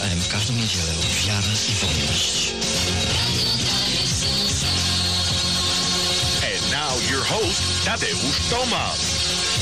M w każdą niedzielę Wiara i Wolność. And now your host, Tadeusz Tomasz.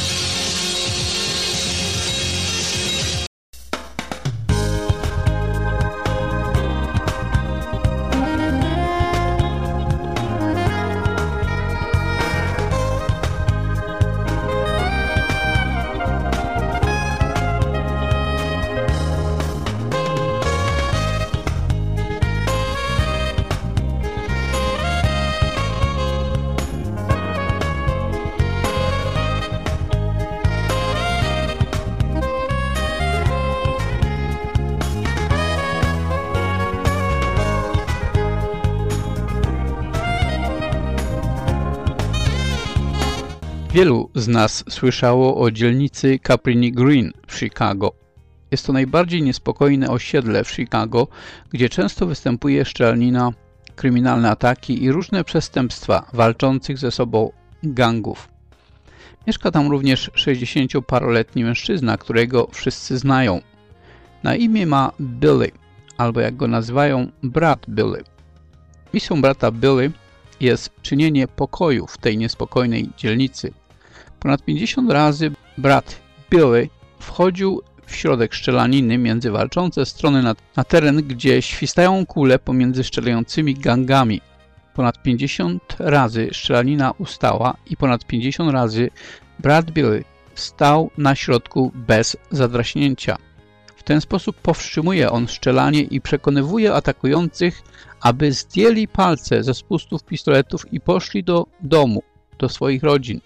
Wielu z nas słyszało o dzielnicy Cabrini Green w Chicago. Jest to najbardziej niespokojne osiedle w Chicago, gdzie często występuje strzelanina, kryminalne ataki i różne przestępstwa walczących ze sobą gangów. Mieszka tam również 60-paroletni mężczyzna, którego wszyscy znają. Na imię ma Billy, albo jak go nazywają, brat Billy. Misją brata Billy jest czynienie pokoju w tej niespokojnej dzielnicy. Ponad 50 razy brat Billy wchodził w środek strzelaniny między walczące strony na teren, gdzie świstają kule pomiędzy strzelającymi gangami. Ponad 50 razy strzelanina ustała i ponad 50 razy brat Billy stał na środku bez zadraśnięcia. W ten sposób powstrzymuje on strzelanie i przekonywuje atakujących, aby zdjęli palce ze spustów pistoletów i poszli do domu, do swoich rodzin.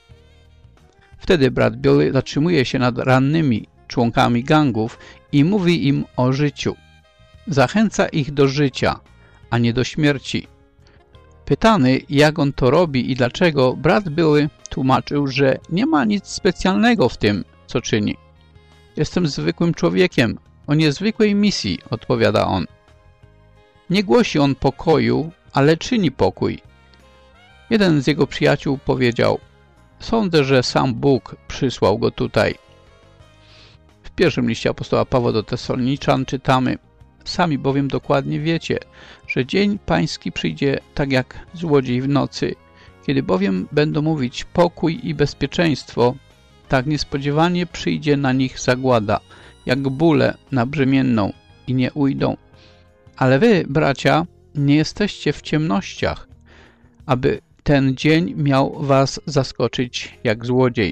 Wtedy brat Billy zatrzymuje się nad rannymi członkami gangów i mówi im o życiu. Zachęca ich do życia, a nie do śmierci. Pytany, jak on to robi i dlaczego, brat Billy tłumaczył, że nie ma nic specjalnego w tym, co czyni. Jestem zwykłym człowiekiem o niezwykłej misji, odpowiada on. Nie głosi on pokoju, ale czyni pokój. Jeden z jego przyjaciół powiedział: sądzę, że sam Bóg przysłał go tutaj. W pierwszym liście apostoła Pawła do Tesaloniczan czytamy: sami bowiem dokładnie wiecie, że dzień pański przyjdzie tak jak złodziej w nocy. Kiedy bowiem będą mówić pokój i bezpieczeństwo, tak niespodziewanie przyjdzie na nich zagłada, jak bóle na brzemienną i nie ujdą. Ale wy, bracia, nie jesteście w ciemnościach, aby ten dzień miał was zaskoczyć jak złodziej.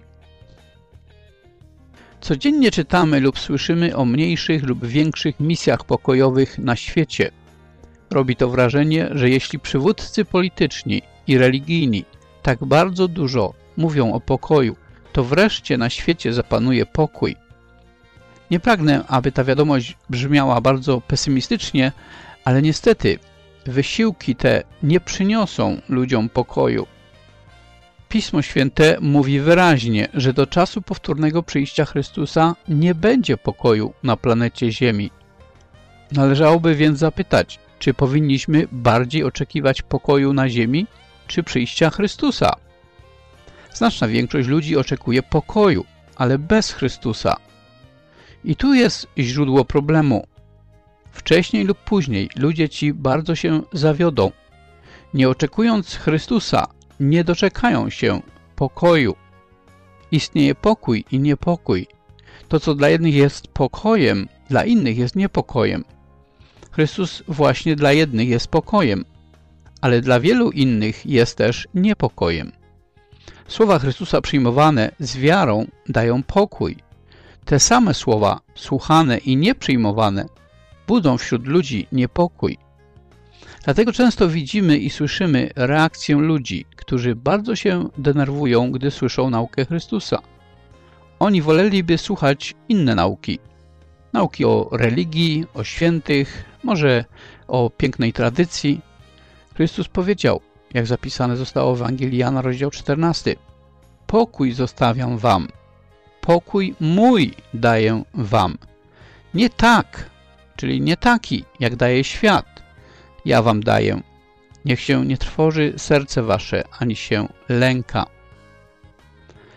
Codziennie czytamy lub słyszymy o mniejszych lub większych misjach pokojowych na świecie. Robi to wrażenie, że jeśli przywódcy polityczni i religijni tak bardzo dużo mówią o pokoju, to wreszcie na świecie zapanuje pokój. Nie pragnę, aby ta wiadomość brzmiała bardzo pesymistycznie, ale niestety wysiłki te nie przyniosą ludziom pokoju. Pismo Święte mówi wyraźnie, że do czasu powtórnego przyjścia Chrystusa nie będzie pokoju na planecie Ziemi. Należałoby więc zapytać, czy powinniśmy bardziej oczekiwać pokoju na Ziemi, czy przyjścia Chrystusa? Znaczna większość ludzi oczekuje pokoju, ale bez Chrystusa. I tu jest źródło problemu. Wcześniej lub później ludzie ci bardzo się zawiodą. Nie oczekując Chrystusa, nie doczekają się pokoju. Istnieje pokój i niepokój. To, co dla jednych jest pokojem, dla innych jest niepokojem. Chrystus właśnie dla jednych jest pokojem, ale dla wielu innych jest też niepokojem. Słowa Chrystusa przyjmowane z wiarą dają pokój. Te same słowa, słuchane i nieprzyjmowane, budzą wśród ludzi niepokój. Dlatego często widzimy i słyszymy reakcję ludzi, którzy bardzo się denerwują, gdy słyszą naukę Chrystusa. Oni woleliby słuchać inne nauki. Nauki o religii, o świętych, może o pięknej tradycji. Chrystus powiedział, jak zapisane zostało w Ewangelii Jana, rozdział 14: pokój zostawiam wam, pokój mój daję wam. Nie tak, czyli nie taki, jak daje świat, ja wam daję. Niech się nie trwoży serce wasze, ani się lęka.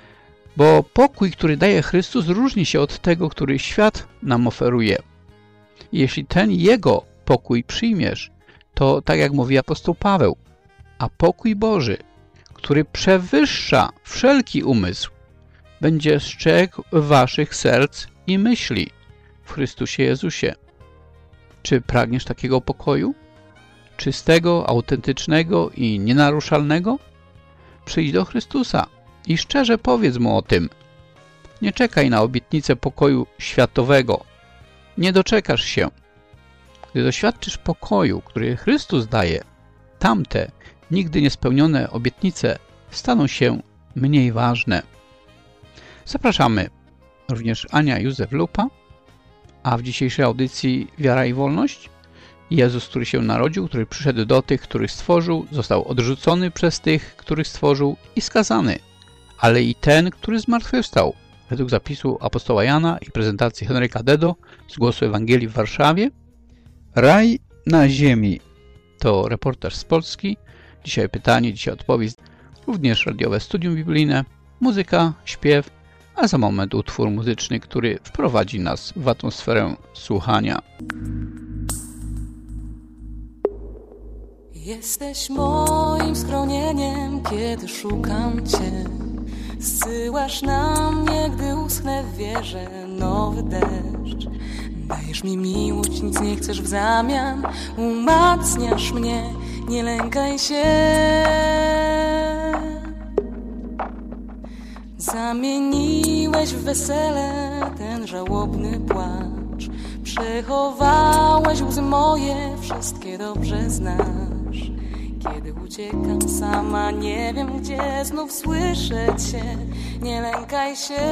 Bo pokój, który daje Chrystus, różni się od tego, który świat nam oferuje. Jeśli ten Jego pokój przyjmiesz, to tak jak mówi apostoł Paweł, a pokój Boży, który przewyższa wszelki umysł, będzie strzegł waszych serc i myśli w Chrystusie Jezusie. Czy pragniesz takiego pokoju? Czystego, autentycznego i nienaruszalnego? Przyjdź do Chrystusa i szczerze powiedz Mu o tym. Nie czekaj na obietnicę pokoju światowego. Nie doczekasz się. Gdy doświadczysz pokoju, który Chrystus daje, tamte, nigdy niespełnione obietnice staną się mniej ważne. Zapraszamy również Ania Józef Lupa, a w dzisiejszej audycji Wiara i Wolność Jezus, który się narodził, który przyszedł do tych, których stworzył, został odrzucony przez tych, których stworzył i skazany, ale i ten, który zmartwychwstał. Według zapisu apostoła Jana i prezentacji Henryka Dedo z Głosu Ewangelii w Warszawie, Raj na ziemi. To reportaż z Polski. Dzisiaj pytanie, dzisiaj odpowiedź. Również radiowe studium biblijne, muzyka, śpiew, a za moment utwór muzyczny, który wprowadzi nas w atmosferę słuchania. Jesteś moim schronieniem, kiedy szukam Cię. Zsyłasz na mnie, gdy uschnę w wierze, nowy deszcz. Dajesz mi miłość, nic nie chcesz w zamian. Umacniasz mnie, nie lękaj się. Zamieniłeś w wesele ten żałobny płacz. Przechowałeś łzy moje, wszystkie dobrze znasz. Kiedy uciekam sama, nie wiem gdzie, znów słyszę Cię. Nie lękaj się.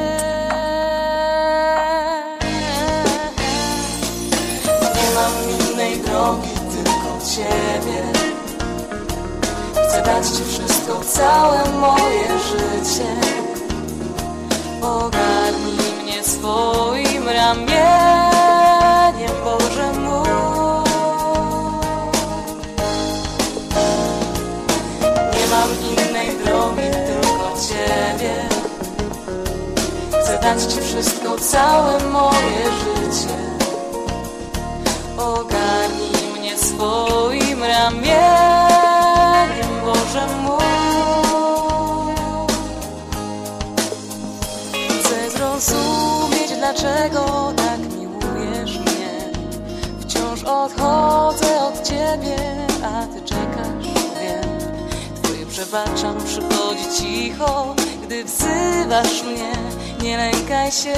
Nie mam innej drogi, tylko Ciebie. Chcę dać Ci wszystko, całe moje życie. Ogarnij mnie swoim ramieniem, Boże mój. Nie mam innej drogi, tylko Ciebie. Chcę dać Ci wszystko, całe moje życie. Ogarnij mnie swoim ramieniem, Boże mój. Chcę zrozumieć, dlaczego tak miłujesz mnie. Wciąż odchodzę od Ciebie, a Ty czekasz, wiem. Twoje przebaczam przychodzi cicho, gdy wzywasz mnie. Nie lękaj się,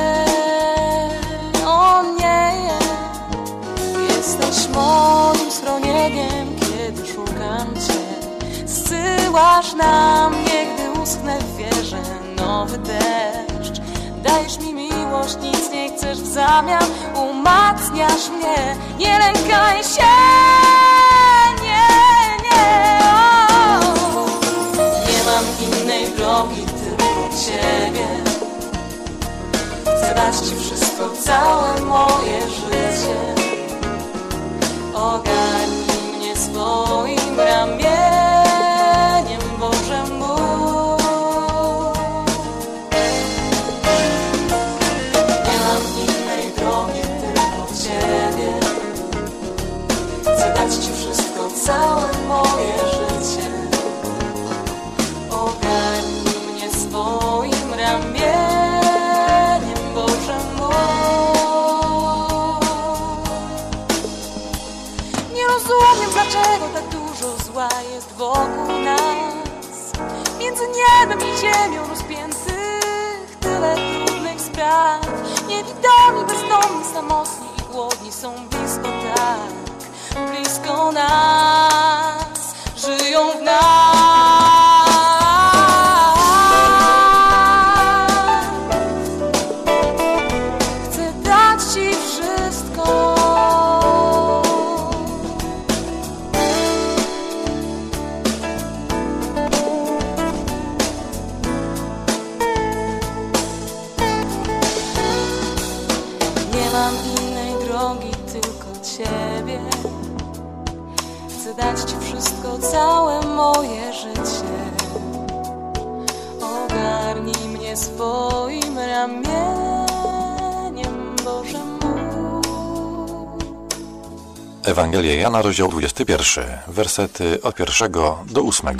o nie. Jesteś moim schronieniem, kiedy szukam Cię. Zsyłasz na mnie, gdy uschnę w wierze, nowy deszcz. Dajesz mi miłość, nic nie chcesz w zamian. Umacniasz mnie, nie lękaj się. Nie, nie, o. Nie mam innej drogi, tylko Ciebie. Chcę dać Ci wszystko, całe moje życie. Ogarnij mnie swoim ramieniem, Boże mój. Nie mam innej drogi, tylko Ciebie. Chcę dać Ci wszystko, całe moje życie. Ogarnij mnie swoim ramieniem, Boże mój. Rozumiem, dlaczego tak dużo zła jest wokół nas. Między niebem i ziemią rozpiętych tyle trudnych spraw. Niewidomi, bezdomni, samotni i głodni są blisko tak. Blisko nas, żyją w nas. Chcę dać Ci wszystko. Ciebie. Chcę dać Ci wszystko, całe moje życie. Ogarnij mnie swoim ramieniem, Boże mój. Ewangelia Jana, rozdział 21, wersety od 1 do 8.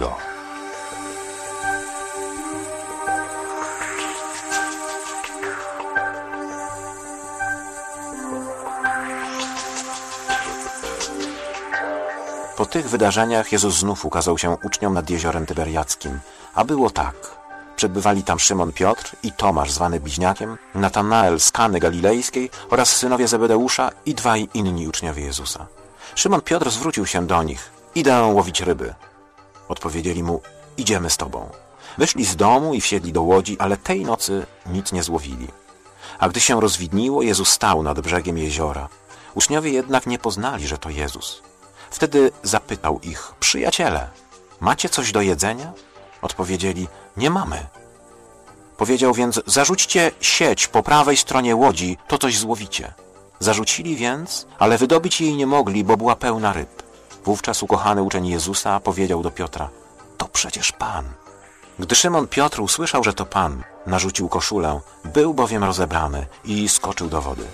Po tych wydarzeniach Jezus znów ukazał się uczniom nad jeziorem Tyberiackim, a było tak. Przebywali tam Szymon Piotr i Tomasz zwany Bliźniakiem, Natanael z Kany Galilejskiej oraz synowie Zebedeusza i dwaj inni uczniowie Jezusa. Szymon Piotr zwrócił się do nich: idę łowić ryby. Odpowiedzieli mu: idziemy z tobą. Wyszli z domu i wsiedli do łodzi, ale tej nocy nic nie złowili. A gdy się rozwidniło, Jezus stał nad brzegiem jeziora. Uczniowie jednak nie poznali, że to Jezus. Wtedy zapytał ich: przyjaciele, macie coś do jedzenia? Odpowiedzieli: nie mamy. Powiedział więc: zarzućcie sieć po prawej stronie łodzi, to coś złowicie. Zarzucili więc, ale wydobyć jej nie mogli, bo była pełna ryb. Wówczas ukochany uczeń Jezusa powiedział do Piotra: to przecież Pan. Gdy Szymon Piotr usłyszał, że to Pan, narzucił koszulę, był bowiem rozebrany i skoczył do wody.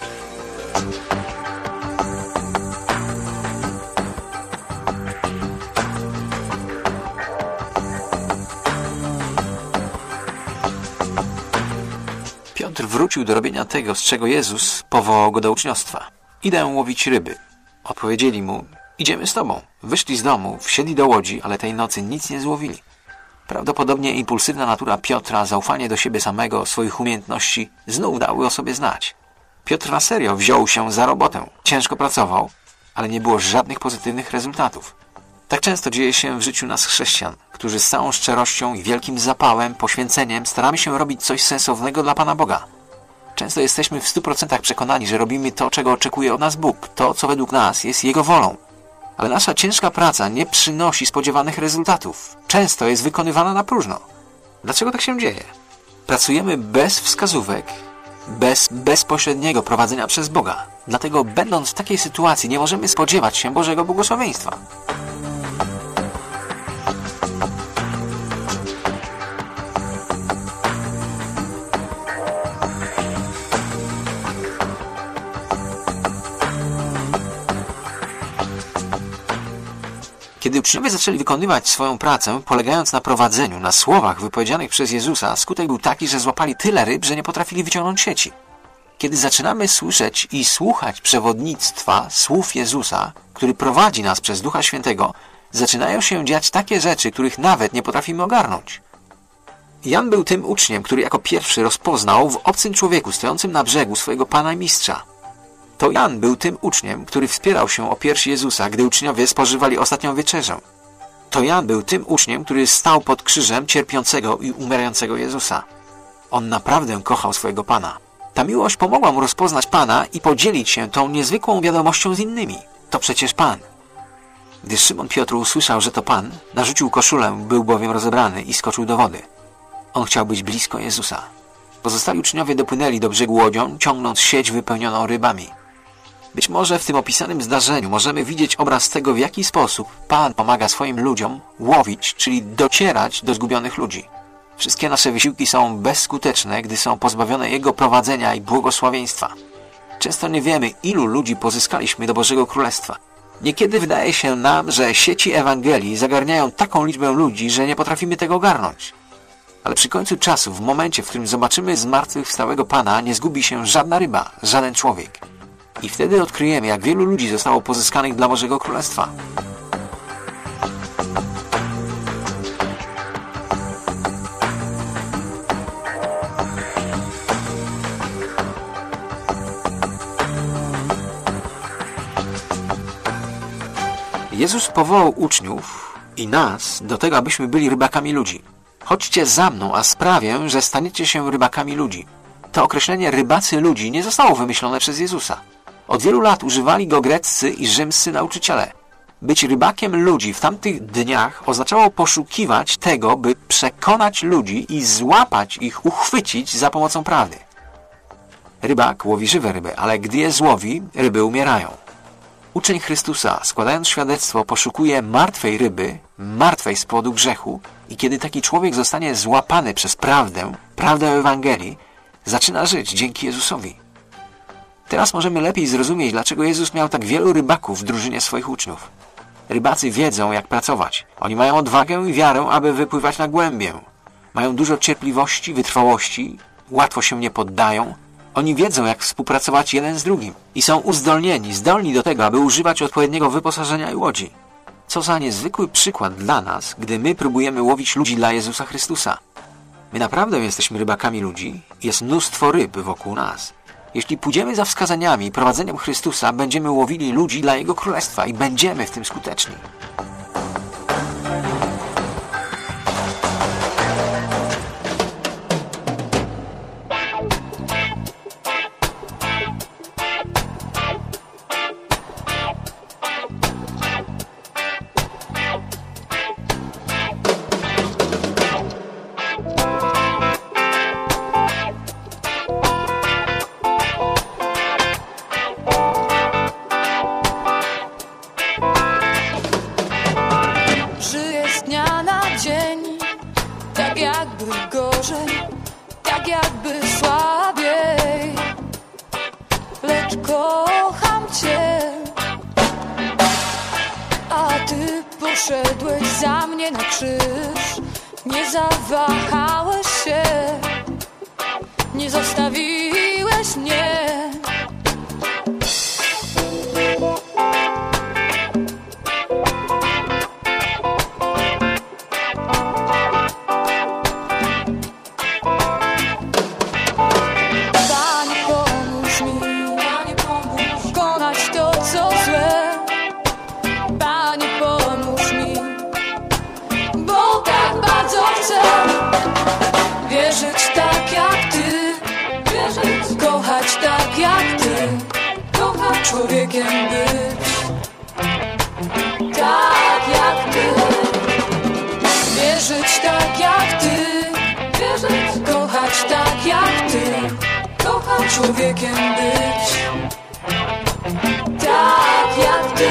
Piotr wrócił do robienia tego, z czego Jezus powołał go do uczniostwa. Idę łowić ryby. Odpowiedzieli mu: idziemy z tobą. Wyszli z domu, wsiedli do łodzi, ale tej nocy nic nie złowili. Prawdopodobnie impulsywna natura Piotra, zaufanie do siebie samego, swoich umiejętności znów dały o sobie znać. Piotr na serio wziął się za robotę. Ciężko pracował, ale nie było żadnych pozytywnych rezultatów. Tak często dzieje się w życiu nas chrześcijan, którzy z całą szczerością i wielkim zapałem, poświęceniem staramy się robić coś sensownego dla Pana Boga. Często jesteśmy w 100% przekonani, że robimy to, czego oczekuje od nas Bóg, to, co według nas jest Jego wolą. Ale nasza ciężka praca nie przynosi spodziewanych rezultatów. Często jest wykonywana na próżno. Dlaczego tak się dzieje? Pracujemy bez wskazówek, bez bezpośredniego prowadzenia przez Boga. Dlatego, będąc w takiej sytuacji, nie możemy spodziewać się Bożego błogosławieństwa. Kiedy uczniowie zaczęli wykonywać swoją pracę, polegając na prowadzeniu, na słowach wypowiedzianych przez Jezusa, skutek był taki, że złapali tyle ryb, że nie potrafili wyciągnąć sieci. Kiedy zaczynamy słyszeć i słuchać przewodnictwa słów Jezusa, który prowadzi nas przez Ducha Świętego, zaczynają się dziać takie rzeczy, których nawet nie potrafimy ogarnąć. Jan był tym uczniem, który jako pierwszy rozpoznał w obcym człowieku stojącym na brzegu swojego Pana i Mistrza. To Jan był tym uczniem, który wspierał się o piersi Jezusa, gdy uczniowie spożywali ostatnią wieczerzę. To Jan był tym uczniem, który stał pod krzyżem cierpiącego i umierającego Jezusa. On naprawdę kochał swojego Pana. Ta miłość pomogła mu rozpoznać Pana i podzielić się tą niezwykłą wiadomością z innymi. To przecież Pan. Gdy Szymon Piotr usłyszał, że to Pan, narzucił koszulę, był bowiem rozebrany i skoczył do wody. On chciał być blisko Jezusa. Pozostali uczniowie dopłynęli do brzegu łodzią, ciągnąc sieć wypełnioną rybami. Być może w tym opisanym zdarzeniu możemy widzieć obraz tego, w jaki sposób Pan pomaga swoim ludziom łowić, czyli docierać do zgubionych ludzi. Wszystkie nasze wysiłki są bezskuteczne, gdy są pozbawione Jego prowadzenia i błogosławieństwa. Często nie wiemy, ilu ludzi pozyskaliśmy do Bożego Królestwa. Niekiedy wydaje się nam, że sieci Ewangelii zagarniają taką liczbę ludzi, że nie potrafimy tego ogarnąć. Ale przy końcu czasu, w momencie, w którym zobaczymy zmartwychwstałego Pana, nie zgubi się żadna ryba, żaden człowiek. I wtedy odkryjemy, jak wielu ludzi zostało pozyskanych dla Bożego Królestwa. Jezus powołał uczniów i nas do tego, abyśmy byli rybakami ludzi. Chodźcie za mną, a sprawię, że staniecie się rybakami ludzi. To określenie rybacy ludzi nie zostało wymyślone przez Jezusa. Od wielu lat używali go greccy i rzymscy nauczyciele. Być rybakiem ludzi w tamtych dniach oznaczało poszukiwać tego, by przekonać ludzi i złapać ich, uchwycić za pomocą prawdy. Rybak łowi żywe ryby, ale gdy je złowi, ryby umierają. Uczeń Chrystusa, składając świadectwo, poszukuje martwej ryby, martwej z powodu grzechu, i kiedy taki człowiek zostanie złapany przez prawdę Ewangelii, zaczyna żyć dzięki Jezusowi. Teraz możemy lepiej zrozumieć, dlaczego Jezus miał tak wielu rybaków w drużynie swoich uczniów. Rybacy wiedzą, jak pracować. Oni mają odwagę i wiarę, aby wypływać na głębię. Mają dużo cierpliwości, wytrwałości, łatwo się nie poddają. Oni wiedzą, jak współpracować jeden z drugim i są uzdolnieni, zdolni do tego, aby używać odpowiedniego wyposażenia i łodzi. Co za niezwykły przykład dla nas, gdy my próbujemy łowić ludzi dla Jezusa Chrystusa. My naprawdę jesteśmy rybakami ludzi. Jest mnóstwo ryb wokół nas. Jeśli pójdziemy za wskazaniami i prowadzeniem Chrystusa, będziemy łowili ludzi dla Jego Królestwa i będziemy w tym skuteczni. Poszedłeś za mnie na krzyż, nie zawahałeś się, nie zostawiłeś mnie. Panie, pomóż mi, Panie, pomóż konać to, co złe. Panie, pomóż mi, bo tak bardzo chcę wierzyć tak jak Ty, kochać tak jak Ty, kochać człowiekiem być tak jak Ty, wierzyć tak jak Ty, kochać tak jak Ty, kochać człowiekiem być tak jak Ty.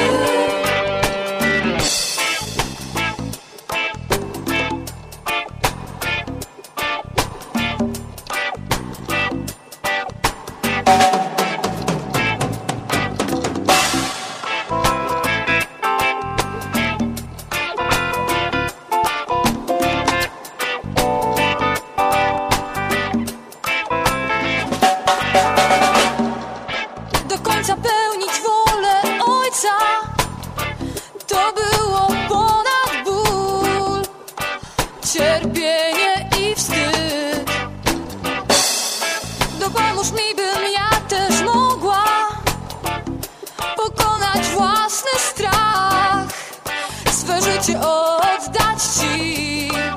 Do końca pełnić wolę Ojca, to było ponad ból, cierpienie i wstyd. Dopomóż mi, bym ja też mogła pokonać własny strach, swe życie oddać Ci.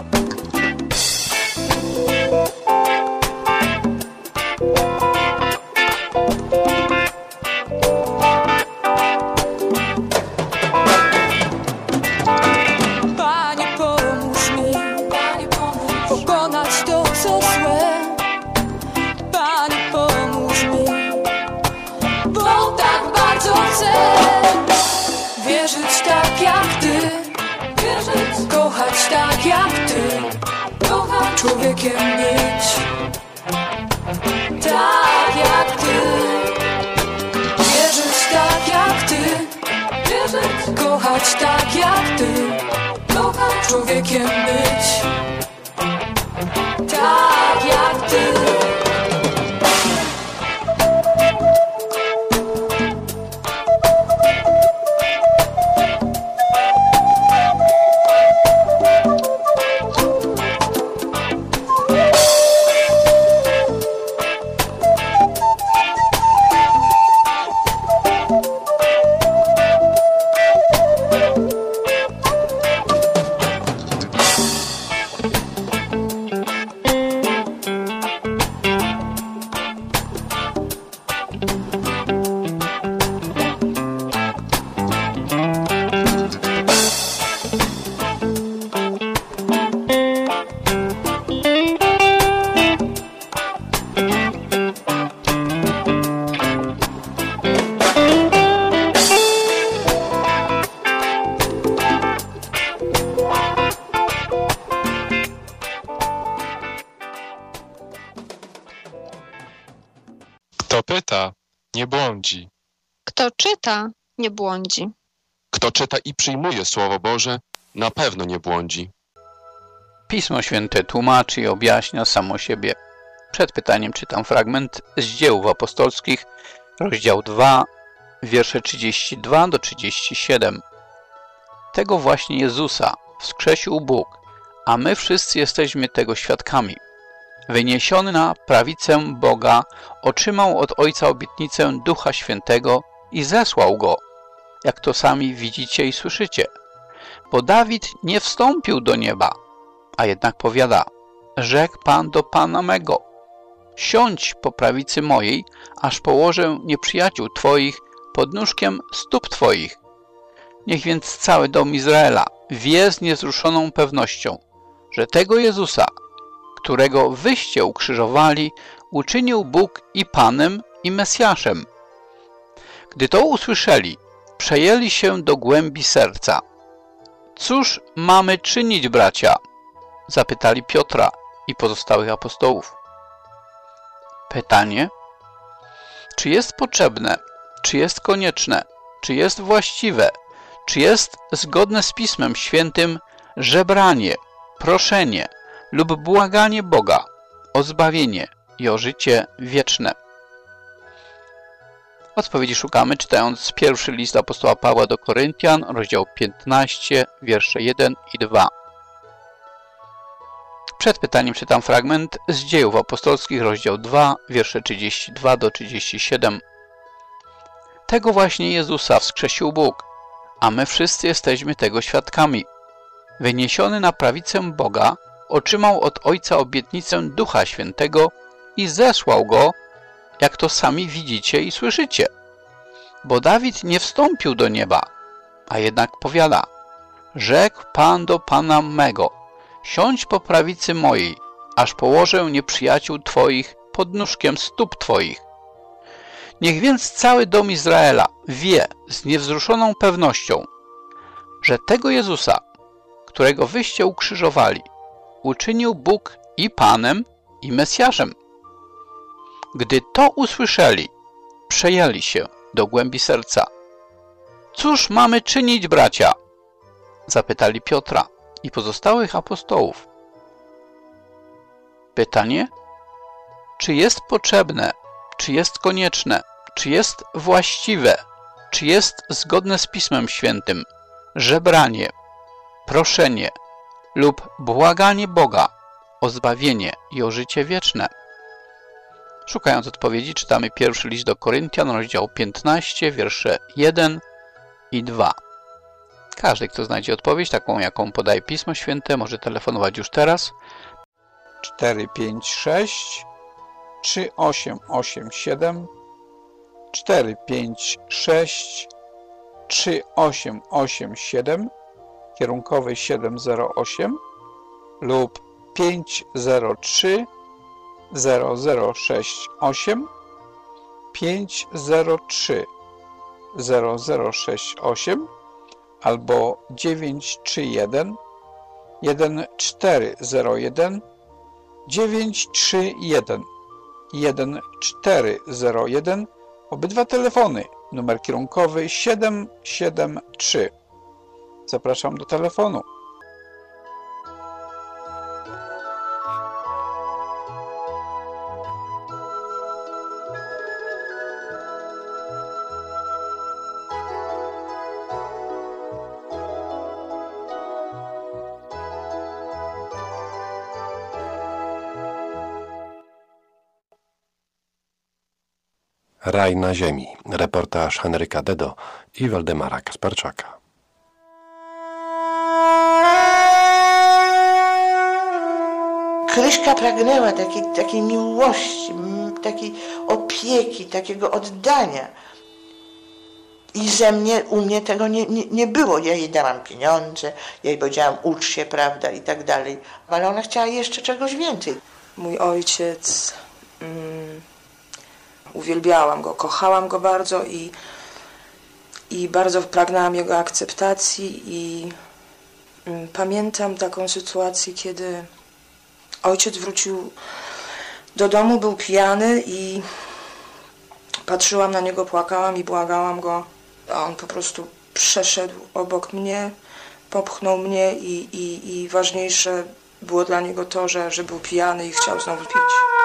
Panie, pomóż mi, Panie, pomóż pokonać to, co złe. Panie, pomóż mi, bo tak bardzo chcę wierzyć tak jak Ty, kochać tak jak Ty, kochać człowiekiem być tak jak Ty, wierzyć tak jak Ty, kochać tak jak Ty, kochać człowiekiem być tak jak Ty. nie błądzi. Kto czyta, nie błądzi. Kto czyta i przyjmuje Słowo Boże, na pewno nie błądzi. Pismo Święte tłumaczy i objaśnia samo siebie. Przed pytaniem czytam fragment z Dzieł Apostolskich, rozdział 2, wiersze 32 do 37. Tego właśnie Jezusa wskrzesił Bóg, a my wszyscy jesteśmy tego świadkami. Wyniesiony na prawicę Boga, otrzymał od Ojca obietnicę Ducha Świętego i zesłał Go, jak to sami widzicie i słyszycie. Bo Dawid nie wstąpił do nieba, a jednak powiada: rzekł Pan do Pana mego: siądź po prawicy mojej, aż położę nieprzyjaciół Twoich pod nóżkiem stóp Twoich. Niech więc cały dom Izraela wie z niewzruszoną pewnością, że tego Jezusa, którego wyście ukrzyżowali, uczynił Bóg i Panem, i Mesjaszem. Gdy to usłyszeli, przejęli się do głębi serca. Cóż mamy czynić, bracia? Zapytali Piotra i pozostałych apostołów. Pytanie: czy jest potrzebne, czy jest konieczne, czy jest właściwe, czy jest zgodne z Pismem Świętym żebranie, proszenie lub błaganie Boga o zbawienie i o życie wieczne? Odpowiedzi szukamy, czytając pierwszy list apostoła Pawła do Koryntian, rozdział 15, wiersze 1 i 2. Przed pytaniem czytam fragment z Dziejów Apostolskich, rozdział 2, wiersze 32 do 37. Tego właśnie Jezusa wskrzesił Bóg, a my wszyscy jesteśmy tego świadkami. Wyniesiony na prawicę Boga, otrzymał od Ojca obietnicę Ducha Świętego i zesłał Go, jak to sami widzicie i słyszycie. Bo Dawid nie wstąpił do nieba, a jednak powiada: rzekł Pan do Pana mego: siądź po prawicy mojej, aż położę nieprzyjaciół Twoich pod nóżkiem stóp Twoich. Niech więc cały dom Izraela wie z niewzruszoną pewnością, że tego Jezusa, którego wyście ukrzyżowali, uczynił Bóg i Panem, i Mesjaszem. Gdy to usłyszeli, przejęli się do głębi serca. Cóż mamy czynić, bracia? Zapytali Piotra i pozostałych apostołów. Pytanie: czy jest potrzebne, czy jest konieczne, czy jest właściwe, czy jest zgodne z Pismem Świętym żebranie, proszenie lub błaganie Boga o zbawienie i o życie wieczne? Szukając odpowiedzi, czytamy pierwszy list do Koryntian, rozdział 15, wiersze 1 i 2. Każdy, kto znajdzie odpowiedź, taką jaką podaje Pismo Święte, może telefonować już teraz. 456 3887 456 3887 kierunkowy 708 lub 503 0068 503 0068 albo 931 1401 931 1401. Obydwa telefony. Numer kierunkowy 773. Zapraszam do telefonu. Raj na ziemi. Reportaż Henryka Dedo i Waldemara Kasperczaka. Kryśka pragnęła takiej miłości, takiej opieki, takiego oddania. I u mnie tego nie było. Ja jej dałam pieniądze, ja jej powiedziałam: ucz się, prawda, i tak dalej. Ale ona chciała jeszcze czegoś więcej. Mój ojciec... uwielbiałam go, kochałam go bardzo i bardzo pragnęłam jego akceptacji i pamiętam taką sytuację, kiedy ojciec wrócił do domu, był pijany i Patrzyłam na niego, płakałam i błagałam go, a on po prostu przeszedł obok mnie, popchnął mnie i ważniejsze było dla niego to, że był pijany i chciał znowu pić.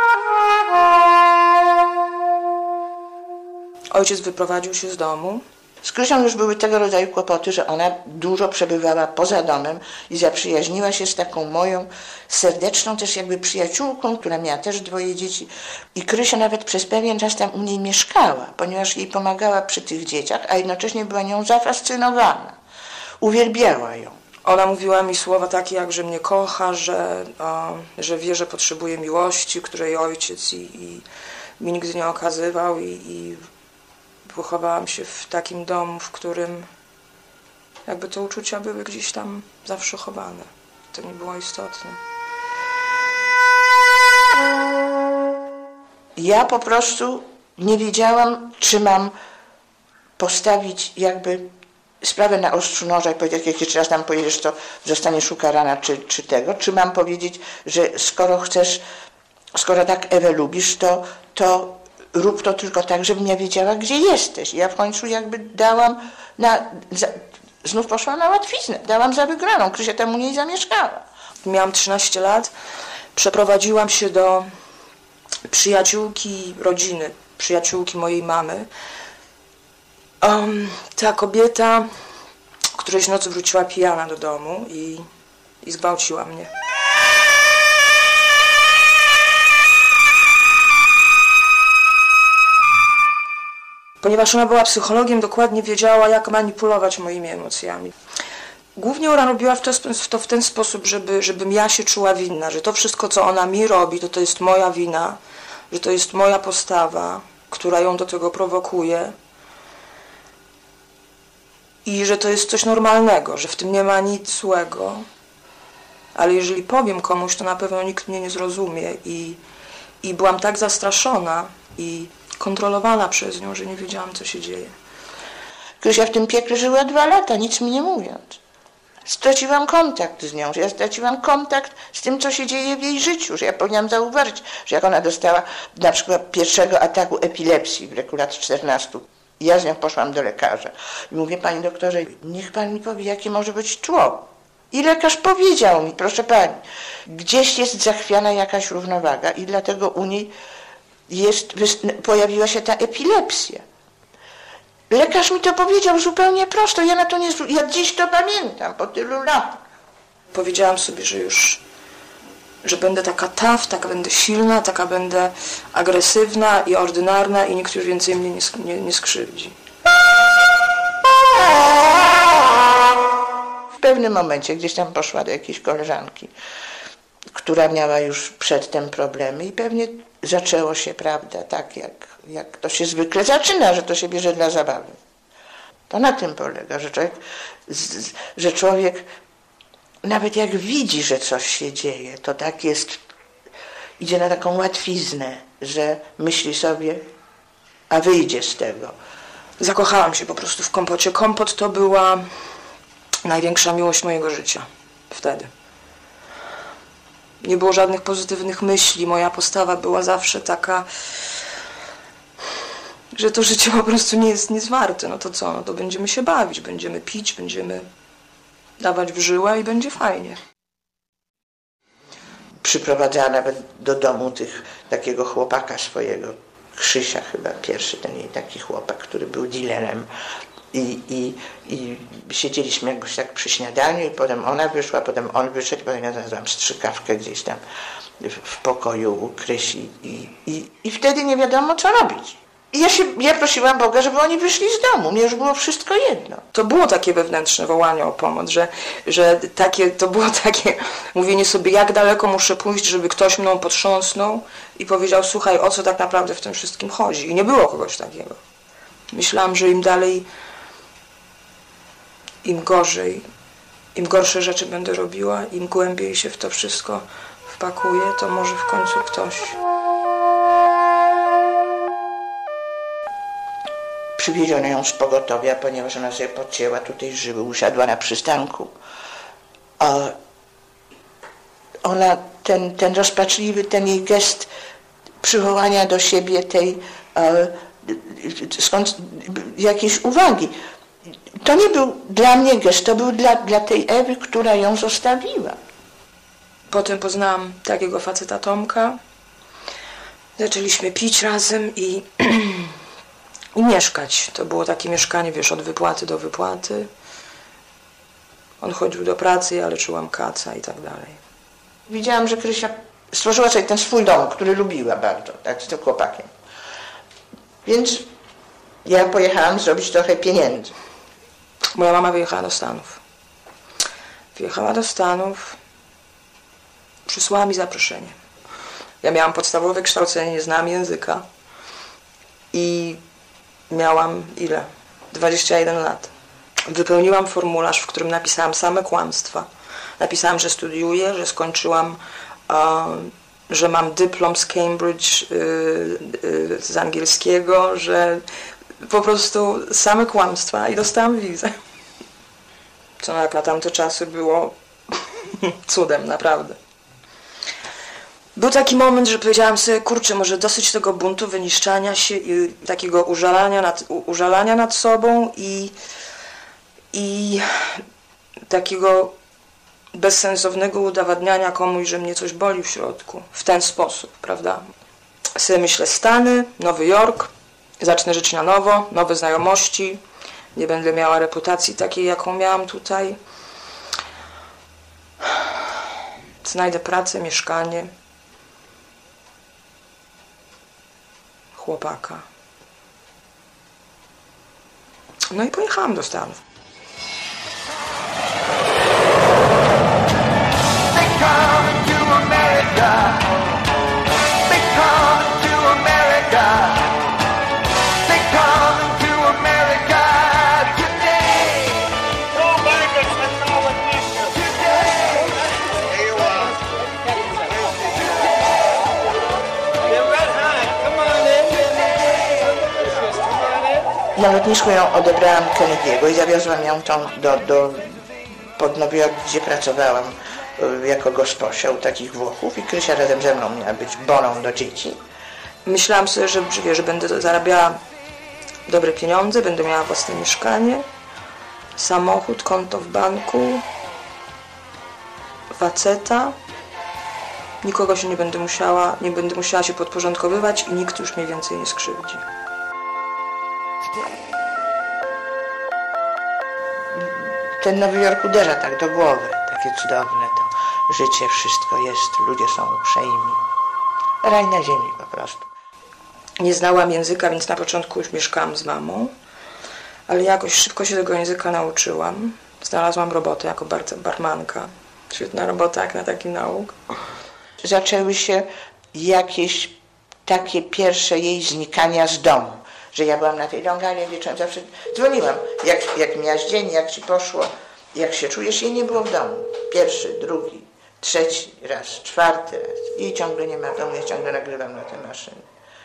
Ojciec wyprowadził się z domu. Z Krysią już były tego rodzaju kłopoty, że ona dużo przebywała poza domem i zaprzyjaźniła się z taką moją serdeczną też jakby przyjaciółką, która miała też 2 dzieci. I Krysia nawet przez pewien czas tam u niej mieszkała, ponieważ jej pomagała przy tych dzieciach, a jednocześnie była nią zafascynowana. Uwielbiała ją. Ona mówiła mi słowa takie, jak że mnie kocha, że wie, że potrzebuje miłości, której ojciec i mi nigdy nie okazywał i wychowałam się w takim domu, w którym jakby te uczucia były gdzieś tam zawsze chowane. To nie było istotne. Ja po prostu nie wiedziałam, czy mam postawić jakby sprawę na ostrzu noża i powiedzieć, jak jeszcze raz tam pojedziesz, to zostaniesz ukarana, czy tego. Czy mam powiedzieć, że skoro tak Ewę lubisz, to rób to tylko tak, żebym ja wiedziała, gdzie jesteś. Ja w końcu jakby dałam znów poszłam na łatwiznę. Dałam za wygraną. Krysia tam u niej zamieszkała. Miałam 13 lat. Przeprowadziłam się do przyjaciółki rodziny, przyjaciółki mojej mamy. Ta kobieta którejś nocy wróciła pijana do domu i zgwałciła mnie. Ponieważ ona była psychologiem, dokładnie wiedziała, jak manipulować moimi emocjami. Głównie ona robiła w ten sposób, żebym ja się czuła winna, że to wszystko, co ona mi robi, to jest moja wina, że to jest moja postawa, która ją do tego prowokuje i że to jest coś normalnego, że w tym nie ma nic złego. Ale jeżeli powiem komuś, to na pewno nikt mnie nie zrozumie i byłam tak zastraszona i kontrolowana przez nią, że nie wiedziałam, co się dzieje. Krysia w tym piekle żyła 2 lata, nic mi nie mówiąc. Straciłam kontakt z nią, że ja straciłam kontakt z tym, co się dzieje w jej życiu, że ja powinnam zauważyć, że jak ona dostała na przykład pierwszego ataku epilepsji w wieku lat 14, ja z nią poszłam do lekarza i mówię, pani doktorze, niech pan mi powie, jakie może być tło. I lekarz powiedział mi, proszę pani, gdzieś jest zachwiana jakaś równowaga i dlatego u niej pojawiła się ta epilepsja. Lekarz mi to powiedział zupełnie prosto, ja dziś to pamiętam po tylu latach. Powiedziałam sobie, że będę taka tough, taka będę silna, taka będę agresywna i ordynarna i nikt już więcej mnie nie skrzywdzi. W pewnym momencie gdzieś tam poszła do jakiejś koleżanki, która miała już przedtem problemy i pewnie zaczęło się, prawda, tak jak to się zwykle zaczyna, że to się bierze dla zabawy. To na tym polega, że człowiek nawet jak widzi, że coś się dzieje, to tak idzie na taką łatwiznę, że myśli sobie, a wyjdzie z tego. Zakochałam się po prostu w kompocie. Kompot to była największa miłość mojego życia wtedy. Nie było żadnych pozytywnych myśli. Moja postawa była zawsze taka, że to życie po prostu nie jest nic warte. No to co? No to będziemy się bawić, będziemy pić, będziemy dawać w żyłę i będzie fajnie. Przyprowadzała nawet do domu takiego chłopaka swojego, Krzysia chyba pierwszy, ten jej taki chłopak, który był dealerem. I siedzieliśmy jakoś tak przy śniadaniu i potem ona wyszła, potem on wyszedł, potem ja znalazłam strzykawkę gdzieś tam w pokoju u Krysi i wtedy nie wiadomo, co robić. I ja prosiłam Boga, żeby oni wyszli z domu. Mnie już było wszystko jedno. To było takie wewnętrzne wołanie o pomoc, to było takie mówienie sobie, jak daleko muszę pójść, żeby ktoś mną potrząsnął i powiedział, słuchaj, o co tak naprawdę w tym wszystkim chodzi. I nie było kogoś takiego. Myślałam, że im dalej, im gorzej, im gorsze rzeczy będę robiła, im głębiej się w to wszystko wpakuję, to może w końcu ktoś. Przywieziono ją z pogotowia, ponieważ ona sobie podcięła tutaj żyły, usiadła na przystanku. A ona, ten rozpaczliwy, ten jej gest przywołania do siebie tej skąd jakieś uwagi. To nie był dla mnie gest, to był dla tej Ewy, która ją zostawiła. Potem poznałam takiego faceta Tomka. Zaczęliśmy pić razem i mieszkać. To było takie mieszkanie, wiesz, od wypłaty do wypłaty. On chodził do pracy, ja leczyłam kaca i tak dalej. Widziałam, że Krysia stworzyła sobie ten swój dom, który lubiła bardzo, tak, z tym chłopakiem. Więc ja pojechałam zrobić trochę pieniędzy. Moja mama wyjechała do Stanów. Wyjechała do Stanów, przysłała mi zaproszenie. Ja miałam podstawowe kształcenie, nie znałam języka i miałam ile? 21 lat. Wypełniłam formularz, w którym napisałam same kłamstwa. Napisałam, że studiuję, że skończyłam, że mam dyplom z Cambridge z angielskiego, że po prostu same kłamstwa i dostałam wizę. Co jak na tamte czasy było cudem, naprawdę. Był taki moment, że powiedziałam sobie, kurczę, może dosyć tego buntu, wyniszczania się i takiego użalania nad sobą i takiego bezsensownego udowadniania komuś, że mnie coś boli w środku. W ten sposób, prawda? Sobie myślę, Stany, Nowy Jork, zacznę żyć na nowo, nowe znajomości, nie będę miała reputacji takiej, jaką miałam tutaj. Znajdę pracę, mieszkanie, chłopaka. No i pojechałam do Stanów. Na lotnisku ją odebrałam Kennedy'ego i zawiozłam ją pod Nowy Jork, gdzie pracowałam jako gosposia u takich Włochów i Krysia razem ze mną miała być boną do dzieci. Myślałam sobie, że będę zarabiała dobre pieniądze, będę miała własne mieszkanie, samochód, konto w banku, faceta. Nikogo się nie będę musiała się podporządkowywać i nikt już mnie więcej nie skrzywdzi. Ten Nowy Jork uderza tak do głowy, takie cudowne to życie, wszystko jest, ludzie są uprzejmi. Raj na ziemi po prostu. Nie znałam języka, więc na początku już mieszkałam z mamą, ale jakoś szybko się tego języka nauczyłam. Znalazłam robotę jako barmanka. Świetna robota jak na taki nauk. Zaczęły się jakieś takie pierwsze jej znikania z domu. Że ja byłam na tej longarie, wieczorem zawsze dzwoniłam, jak miałaś dzień, jak ci poszło, jak się czujesz, jej nie było w domu. Pierwszy, drugi, trzeci raz, czwarty raz. Jej ciągle nie ma w domu, ja ciągle nagrywam na tę maszynę.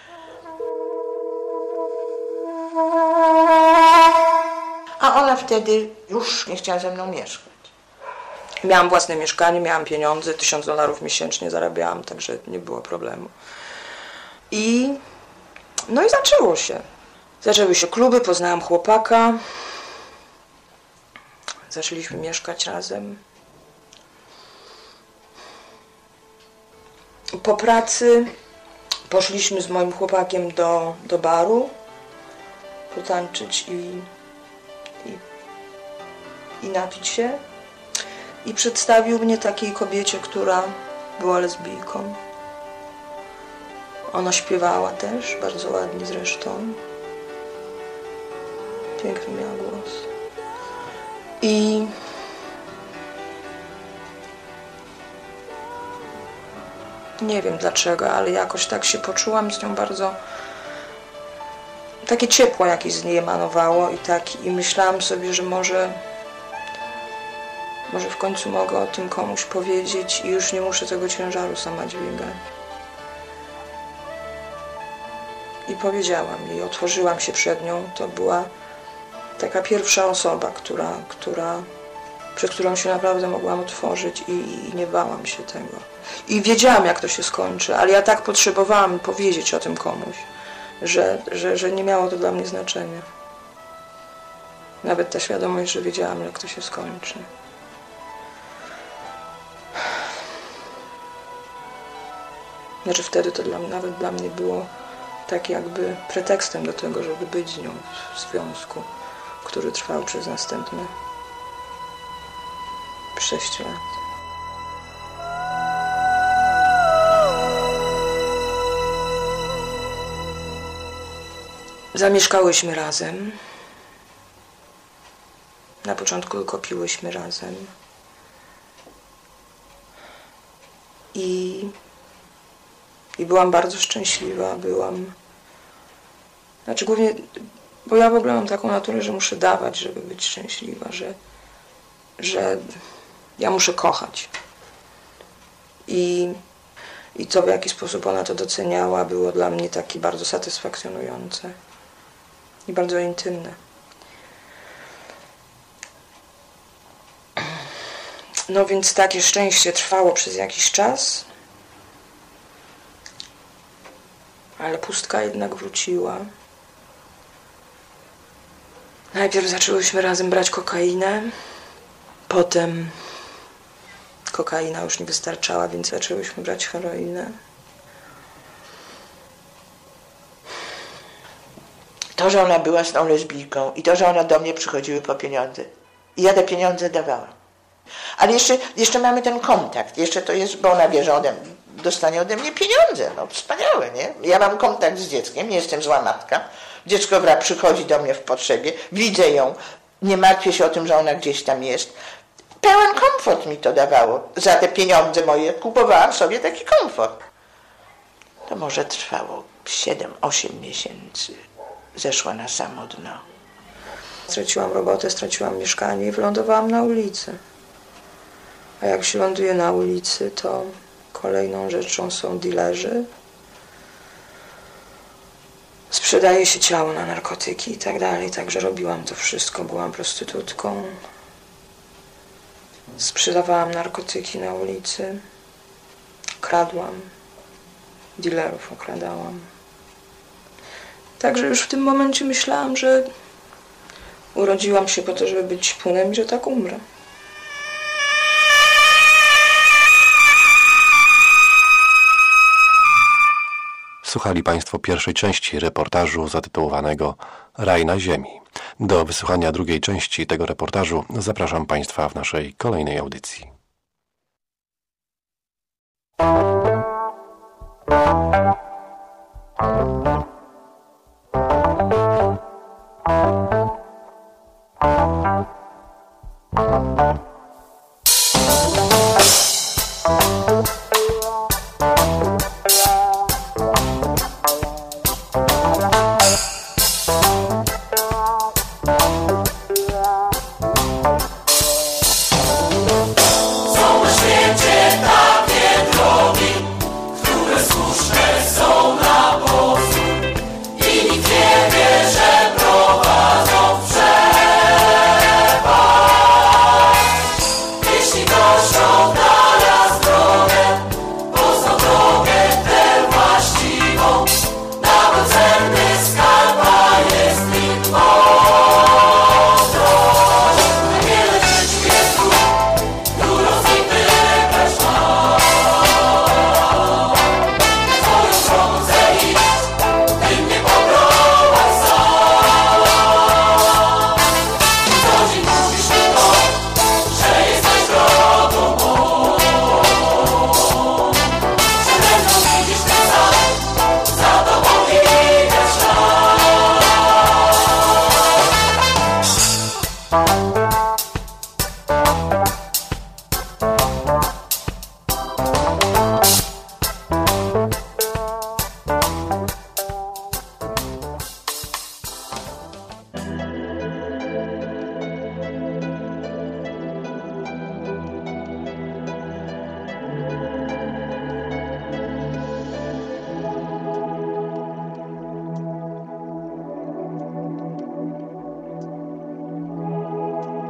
A ona wtedy już nie chciała ze mną mieszkać. Miałam własne mieszkanie, miałam pieniądze, $1000 miesięcznie zarabiałam, także nie było problemu. No i zaczęło się. Zaczęły się kluby, poznałam chłopaka. Zaczęliśmy mieszkać razem. Po pracy poszliśmy z moim chłopakiem do baru potańczyć i napić się. I przedstawił mnie takiej kobiecie, która była lesbijką. Ona śpiewała też, bardzo ładnie zresztą. Piękny miała głos. I nie wiem dlaczego, ale jakoś tak się poczułam z nią bardzo... Takie ciepło jakieś z niej emanowało i myślałam sobie, że może w końcu mogę o tym komuś powiedzieć i już nie muszę tego ciężaru sama dźwigać. I powiedziałam jej, otworzyłam się przed nią. To była taka pierwsza osoba, przed którą się naprawdę mogłam otworzyć i nie bałam się tego. I wiedziałam, jak to się skończy, ale ja tak potrzebowałam powiedzieć o tym komuś, że nie miało to dla mnie znaczenia. Nawet ta świadomość, że wiedziałam, jak to się skończy. Znaczy wtedy to nawet dla mnie było tak jakby pretekstem do tego, żeby być z nią w związku, który trwał przez następne 6 lat. Zamieszkałyśmy razem. Na początku tylko piłyśmy razem. I byłam bardzo szczęśliwa. Znaczy głównie, bo ja w ogóle mam taką naturę, że muszę dawać, żeby być szczęśliwa, że ja muszę kochać. I to, w jaki sposób ona to doceniała, było dla mnie takie bardzo satysfakcjonujące i bardzo intymne. No więc takie szczęście trwało przez jakiś czas, ale pustka jednak wróciła. Najpierw zaczęłyśmy razem brać kokainę, potem kokaina już nie wystarczała, więc zaczęłyśmy brać heroinę. To, że ona była z tą lesbijką i to, że ona do mnie przychodziły po pieniądze. I ja te pieniądze dawałam. Ale jeszcze mamy ten kontakt. Jeszcze to jest, bo ona wie, że dostanie ode mnie pieniądze. No wspaniałe, nie? Ja mam kontakt z dzieckiem, nie jestem zła matka. Dziecko przychodzi do mnie w potrzebie, widzę ją, nie martwię się o tym, że ona gdzieś tam jest. Pełen komfort mi to dawało. Za te pieniądze moje kupowałam sobie taki komfort. To może trwało 7-8 miesięcy. Zeszła na samo dno. Straciłam robotę, straciłam mieszkanie i wylądowałam na ulicy. A jak się ląduje na ulicy, to kolejną rzeczą są dilerzy. Sprzedaje się ciało na narkotyki i tak dalej. Także robiłam to wszystko. Byłam prostytutką. Sprzedawałam narkotyki na ulicy. Kradłam. Dilerów okradałam. Także już w tym momencie myślałam, że urodziłam się po to, żeby być ćpunem i że tak umrę. Słuchali Państwo pierwszej części reportażu zatytułowanego Raj na ziemi. Do wysłuchania drugiej części tego reportażu zapraszam Państwa w naszej kolejnej audycji.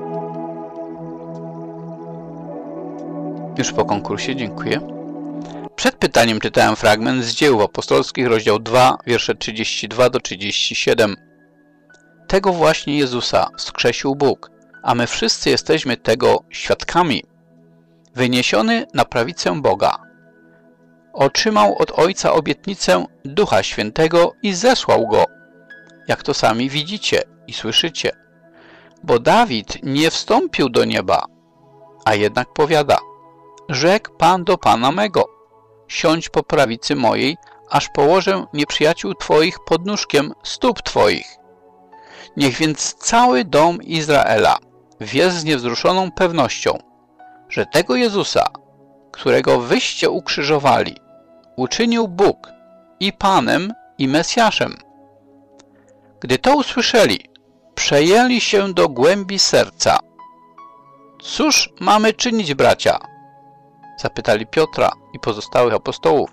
Już po konkursie, dziękuję. Przed pytaniem czytałem fragment z Dzieł Apostolskich, rozdział 2, wiersze 32 do 37. Tego właśnie Jezusa wskrzesił Bóg, a my wszyscy jesteśmy tego świadkami. Wyniesiony na prawicę Boga, otrzymał od Ojca obietnicę Ducha Świętego i zesłał Go, jak to sami widzicie i słyszycie. Bo Dawid nie wstąpił do nieba, a jednak powiada: rzekł Pan do Pana mego, siądź po prawicy mojej, aż położę nieprzyjaciół Twoich pod nóżkiem stóp Twoich. Niech więc cały dom Izraela wie z niewzruszoną pewnością, że tego Jezusa, którego wyście ukrzyżowali, uczynił Bóg i Panem, i Mesjaszem. Gdy to usłyszeli, przejęli się do głębi serca. Cóż mamy czynić, bracia? Zapytali Piotra i pozostałych apostołów.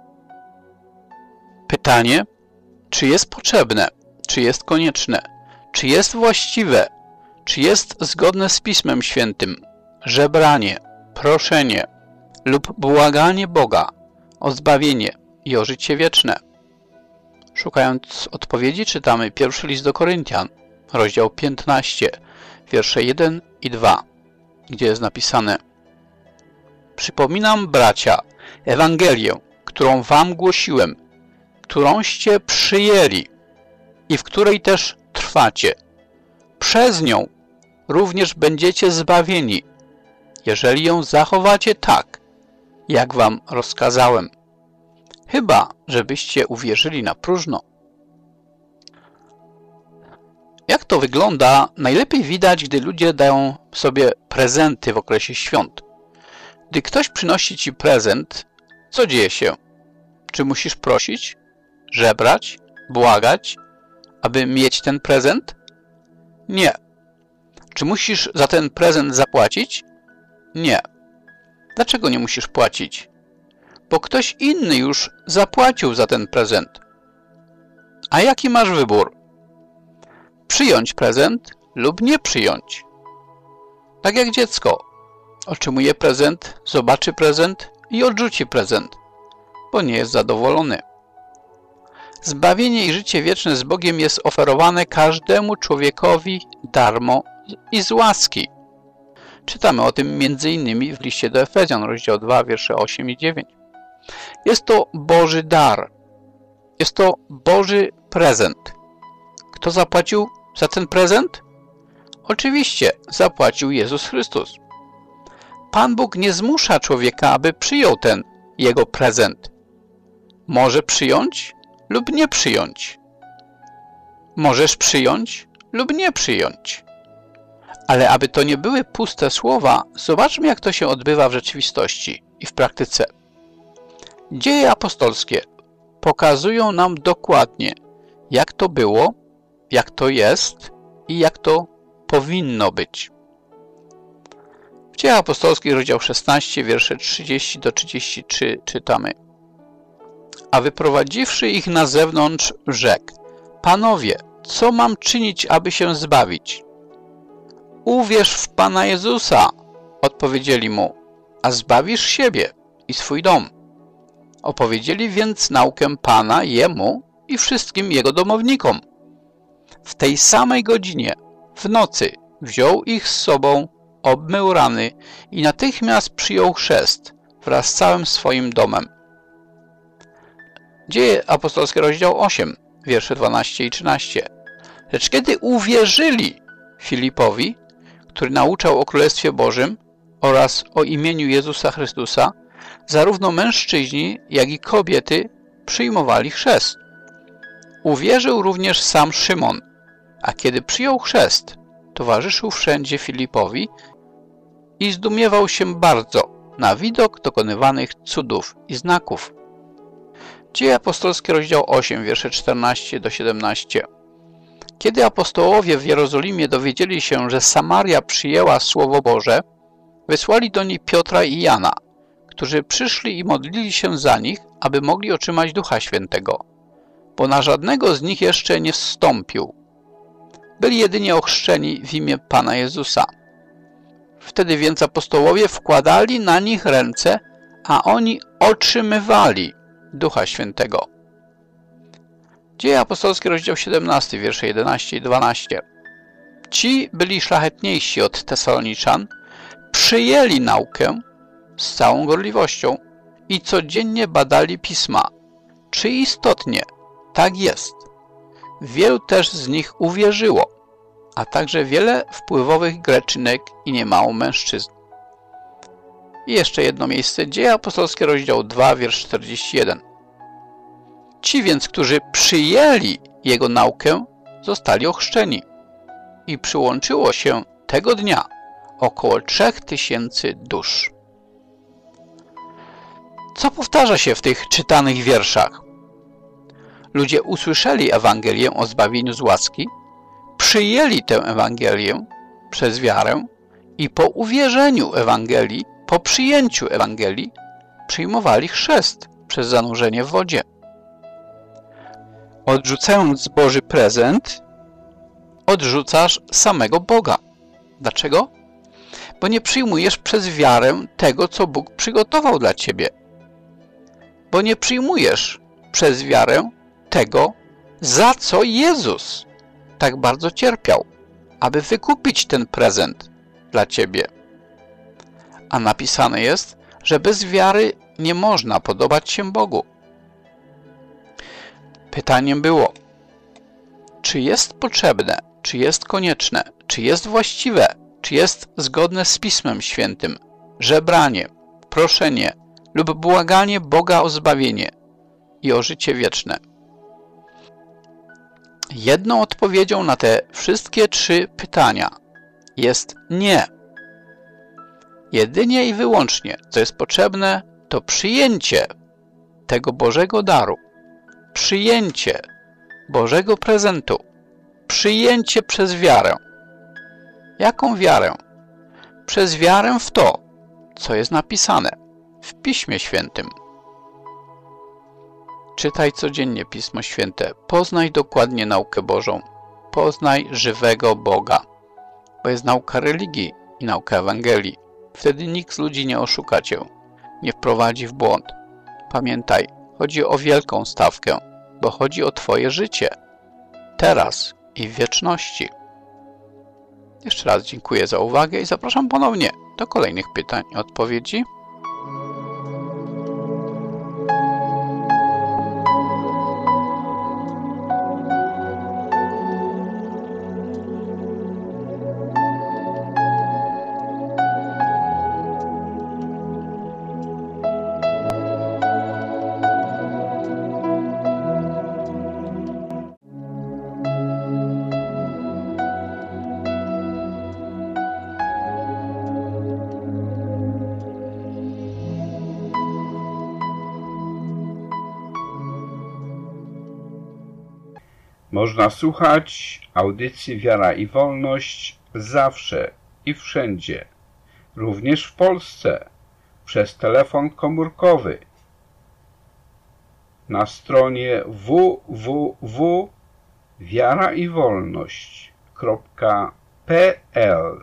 Pytanie, czy jest potrzebne, czy jest konieczne, czy jest właściwe, czy jest zgodne z Pismem Świętym, żebranie, proszenie lub błaganie Boga o zbawienie i o życie wieczne? Szukając odpowiedzi, czytamy pierwszy list do Koryntian, rozdział 15, wiersze 1 i 2, gdzie jest napisane: przypominam, bracia, Ewangelię, którą wam głosiłem, którąście przyjęli i w której też trwacie. Przez nią również będziecie zbawieni, jeżeli ją zachowacie tak, jak wam rozkazałem. Chyba żebyście uwierzyli na próżno. Jak to wygląda, najlepiej widać, gdy ludzie dają sobie prezenty w okresie świąt. Gdy ktoś przynosi ci prezent, co dzieje się? Czy musisz prosić, żebrać, błagać, aby mieć ten prezent? Nie. Czy musisz za ten prezent zapłacić? Nie. Dlaczego nie musisz płacić? Bo ktoś inny już zapłacił za ten prezent. A jaki masz wybór? Przyjąć prezent lub nie przyjąć. Tak jak dziecko. Otrzymuje prezent, zobaczy prezent i odrzuci prezent, bo nie jest zadowolony. Zbawienie i życie wieczne z Bogiem jest oferowane każdemu człowiekowi darmo i z łaski. Czytamy o tym m.in. w liście do Efezjan, rozdział 2, wiersze 8 i 9. Jest to Boży dar. Jest to Boży prezent. Kto zapłacił za ten prezent? Oczywiście zapłacił Jezus Chrystus. Pan Bóg nie zmusza człowieka, aby przyjął ten Jego prezent. Może przyjąć lub nie przyjąć. Możesz przyjąć lub nie przyjąć. Ale aby to nie były puste słowa, zobaczmy, jak to się odbywa w rzeczywistości i w praktyce. Dzieje apostolskie pokazują nam dokładnie, jak to było, jak to jest i jak to powinno być. W Dziejach apostolskich, rozdział 16, wiersze 30 do 33 czytamy: a wyprowadziwszy ich na zewnątrz, rzekł: Panowie, co mam czynić, aby się zbawić? Uwierz w Pana Jezusa, odpowiedzieli mu, a zbawisz siebie i swój dom. Opowiedzieli więc naukę Pana jemu i wszystkim jego domownikom. W tej samej godzinie, w nocy, wziął ich z sobą, obmył rany i natychmiast przyjął chrzest wraz z całym swoim domem. Dzieje apostolskie, rozdział 8, wiersze 12 i 13. Lecz kiedy uwierzyli Filipowi, który nauczał o Królestwie Bożym oraz o imieniu Jezusa Chrystusa, zarówno mężczyźni, jak i kobiety przyjmowali chrzest. Uwierzył również sam Szymon, a kiedy przyjął chrzest, towarzyszył wszędzie Filipowi i zdumiewał się bardzo na widok dokonywanych cudów i znaków. Dzieje apostolskie, rozdział 8, wiersze 14 do 17. Kiedy apostołowie w Jerozolimie dowiedzieli się, że Samaria przyjęła Słowo Boże, wysłali do niej Piotra i Jana, którzy przyszli i modlili się za nich, aby mogli otrzymać Ducha Świętego, bo na żadnego z nich jeszcze nie wstąpił. Byli jedynie ochrzczeni w imię Pana Jezusa. Wtedy więc apostołowie wkładali na nich ręce, a oni otrzymywali Ducha Świętego. Dzieje apostolskie, rozdział 17, wiersze 11 i 12. Ci byli szlachetniejsi od Tesaloniczan, przyjęli naukę z całą gorliwością i codziennie badali pisma, czy istotnie tak jest. Wielu też z nich uwierzyło, a także wiele wpływowych Greczynek i niemało mężczyzn. I jeszcze jedno miejsce, Dzieje apostolskie, rozdział 2, wiersz 41. Ci więc, którzy przyjęli jego naukę, zostali ochrzczeni i przyłączyło się tego dnia około 3000 dusz. Co powtarza się w tych czytanych wierszach? Ludzie usłyszeli Ewangelię o zbawieniu z łaski, przyjęli tę Ewangelię przez wiarę i po uwierzeniu Ewangelii, po przyjęciu Ewangelii, przyjmowali chrzest przez zanurzenie w wodzie. Odrzucając Boży prezent, odrzucasz samego Boga. Dlaczego? Bo nie przyjmujesz przez wiarę tego, co Bóg przygotował dla ciebie. Bo nie przyjmujesz przez wiarę tego, za co Jezus tak bardzo cierpiał, aby wykupić ten prezent dla ciebie. A napisane jest, że bez wiary nie można podobać się Bogu. Pytaniem było, czy jest potrzebne, czy jest konieczne, czy jest właściwe, czy jest zgodne z Pismem Świętym żebranie, proszenie lub błaganie Boga o zbawienie i o życie wieczne. Jedną odpowiedzią na te wszystkie 3 pytania jest nie. Jedynie i wyłącznie, co jest potrzebne, to przyjęcie tego Bożego daru, przyjęcie Bożego prezentu, przyjęcie przez wiarę. Jaką wiarę? Przez wiarę w to, co jest napisane w Piśmie Świętym. Czytaj codziennie Pismo Święte, poznaj dokładnie naukę Bożą, poznaj żywego Boga, bo jest nauka religii i nauka Ewangelii. Wtedy nikt z ludzi nie oszuka cię, nie wprowadzi w błąd. Pamiętaj, chodzi o wielką stawkę, bo chodzi o twoje życie, teraz i w wieczności. Jeszcze raz dziękuję za uwagę i zapraszam ponownie do kolejnych pytań i odpowiedzi. Można słuchać audycji Wiara i Wolność zawsze i wszędzie, również w Polsce, przez telefon komórkowy na stronie www.wiaraiwolność.pl.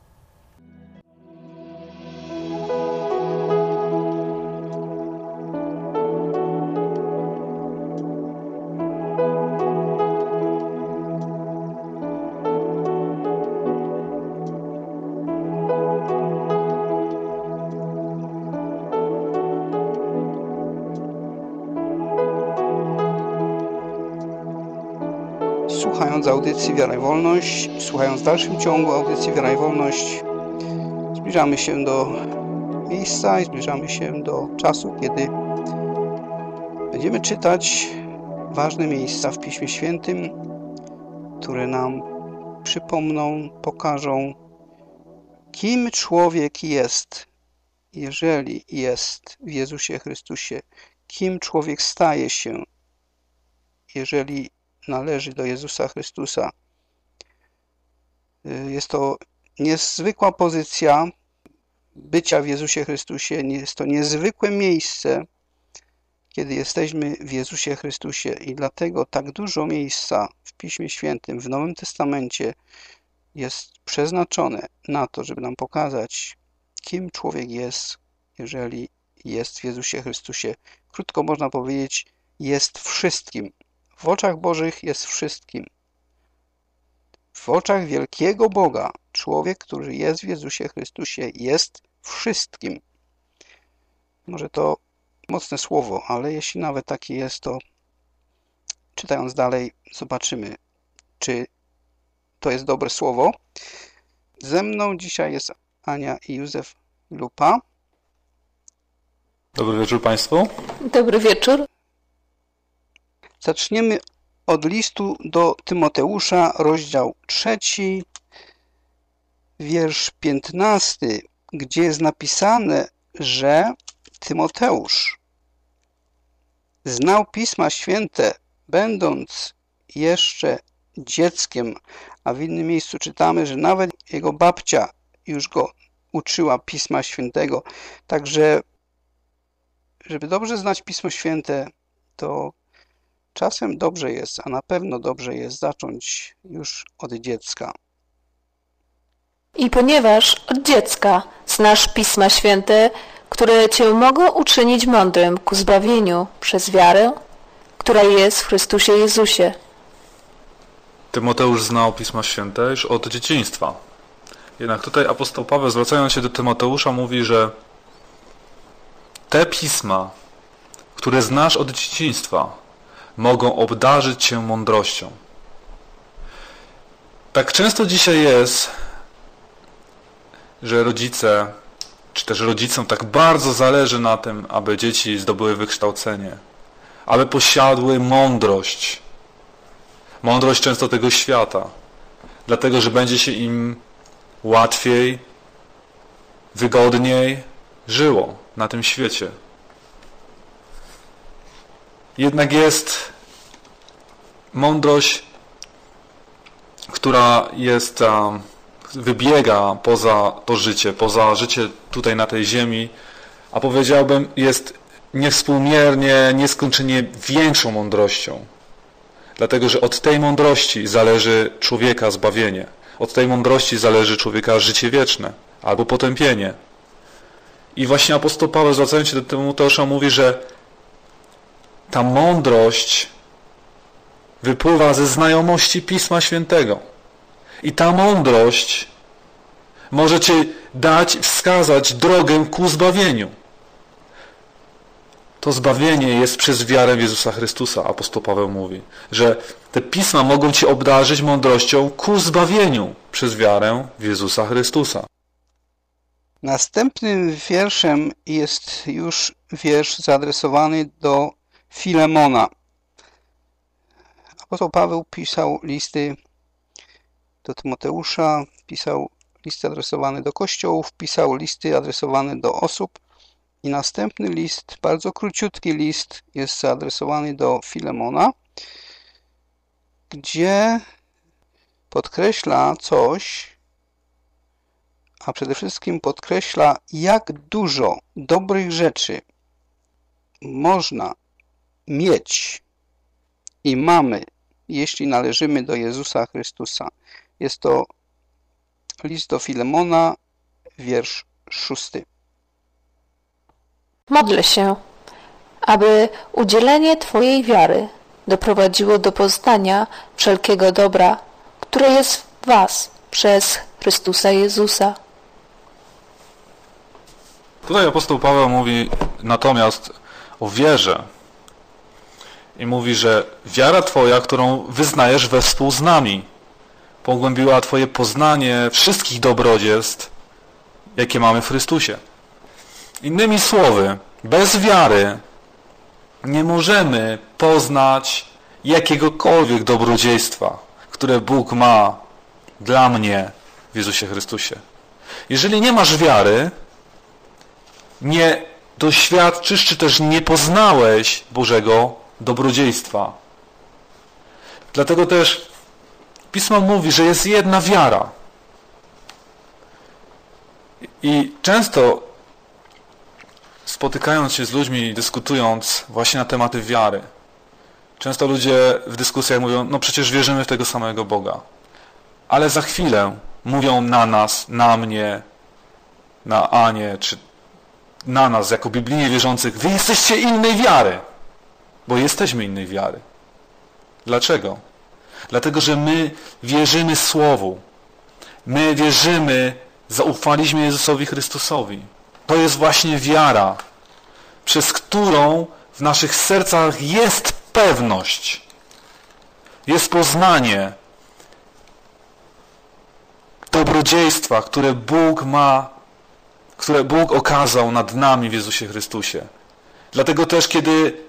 Słuchając audycji Wiara i Wolność, słuchając w dalszym ciągu audycji Wiara i Wolność, zbliżamy się do miejsca i zbliżamy się do czasu, kiedy będziemy czytać ważne miejsca w Piśmie Świętym, które nam przypomną, pokażą, kim człowiek jest, jeżeli jest w Jezusie Chrystusie, kim człowiek staje się, jeżeli należy do Jezusa Chrystusa. Jest to niezwykła pozycja bycia w Jezusie Chrystusie. Jest to niezwykłe miejsce, kiedy jesteśmy w Jezusie Chrystusie i dlatego tak dużo miejsca w Piśmie Świętym, w Nowym Testamencie jest przeznaczone na to, żeby nam pokazać, kim człowiek jest, jeżeli jest w Jezusie Chrystusie. Krótko można powiedzieć, jest wszystkim. W oczach Bożych jest wszystkim. W oczach wielkiego Boga człowiek, który jest w Jezusie Chrystusie, jest wszystkim. Może to mocne słowo, ale jeśli nawet takie jest, to czytając dalej zobaczymy, czy to jest dobre słowo. Ze mną dzisiaj jest Ania i Józef Lupa. Dobry wieczór Państwu. Dobry wieczór. Zaczniemy od listu do Tymoteusza, rozdział 3, wiersz 15, gdzie jest napisane, że Tymoteusz znał Pisma Święte, będąc jeszcze dzieckiem, a w innym miejscu czytamy, że nawet jego babcia już go uczyła Pisma Świętego. Także, żeby dobrze znać Pismo Święte, to czasem dobrze jest, a na pewno dobrze jest zacząć już od dziecka. I ponieważ od dziecka znasz Pisma Święte, które cię mogą uczynić mądrym ku zbawieniu przez wiarę, która jest w Chrystusie Jezusie. Tymoteusz znał Pisma Święte już od dzieciństwa. Jednak tutaj apostoł Paweł, zwracając się do Tymoteusza, mówi, że te pisma, które znasz od dzieciństwa, mogą obdarzyć cię mądrością. Tak często dzisiaj jest, że rodzice, czy też rodzicom tak bardzo zależy na tym, aby dzieci zdobyły wykształcenie, aby posiadły mądrość. Mądrość często tego świata, dlatego że będzie się im łatwiej, wygodniej żyło na tym świecie. Jednak jest mądrość, która wybiega poza to życie, poza życie tutaj na tej ziemi, a powiedziałbym, jest niewspółmiernie, nieskończenie większą mądrością. Dlatego, że od tej mądrości zależy człowieka zbawienie. Od tej mądrości zależy człowieka życie wieczne albo potępienie. I właśnie apostoł Paweł, zwracając się do Tymoteusza, mówi, że ta mądrość wypływa ze znajomości Pisma Świętego. I ta mądrość może Ci dać, wskazać drogę ku zbawieniu. To zbawienie jest przez wiarę w Jezusa Chrystusa, apostoł Paweł mówi, że te Pisma mogą Ci obdarzyć mądrością ku zbawieniu przez wiarę w Jezusa Chrystusa. Następnym wierszem jest już wiersz zaadresowany do Filemona. Apostoł Paweł pisał listy do Tymoteusza, pisał listy adresowane do kościołów, pisał listy adresowane do osób i następny list, bardzo króciutki list, jest zaadresowany do Filemona, gdzie podkreśla coś, a przede wszystkim podkreśla, jak dużo dobrych rzeczy można mieć i mamy, jeśli należymy do Jezusa Chrystusa. Jest to list do Filemona, wiersz 6. Modlę się, aby udzielenie Twojej wiary doprowadziło do poznania wszelkiego dobra, które jest w Was przez Chrystusa Jezusa. Tutaj apostoł Paweł mówi natomiast o wierze i mówi, że wiara Twoja, którą wyznajesz wespół z nami, pogłębiła Twoje poznanie wszystkich dobrodziejstw, jakie mamy w Chrystusie. Innymi słowy, bez wiary nie możemy poznać jakiegokolwiek dobrodziejstwa, które Bóg ma dla mnie w Jezusie Chrystusie. Jeżeli nie masz wiary, nie doświadczysz, czy też nie poznałeś Bożego dobrodziejstwa. Dlatego też Pismo mówi, że jest jedna wiara. I często spotykając się z ludźmi, dyskutując właśnie na tematy wiary, często ludzie w dyskusjach mówią, no przecież wierzymy w tego samego Boga. Ale za chwilę mówią na nas, na mnie, na Anię, czy na nas, jako biblijnie wierzących, wy jesteście innej wiary, bo jesteśmy innej wiary. Dlaczego? Dlatego, że my wierzymy Słowu. My wierzymy, zaufaliśmy Jezusowi Chrystusowi. To jest właśnie wiara, przez którą w naszych sercach jest pewność, jest poznanie dobrodziejstwa, które Bóg okazał nad nami w Jezusie Chrystusie. Dlatego też, kiedy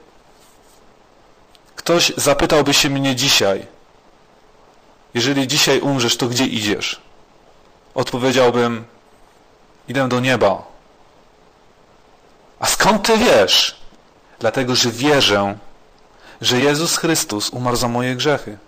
ktoś zapytałby się mnie dzisiaj, jeżeli dzisiaj umrzesz, to gdzie idziesz? Odpowiedziałbym, idę do nieba. A skąd ty wiesz? Dlatego, że wierzę, że Jezus Chrystus umarł za moje grzechy.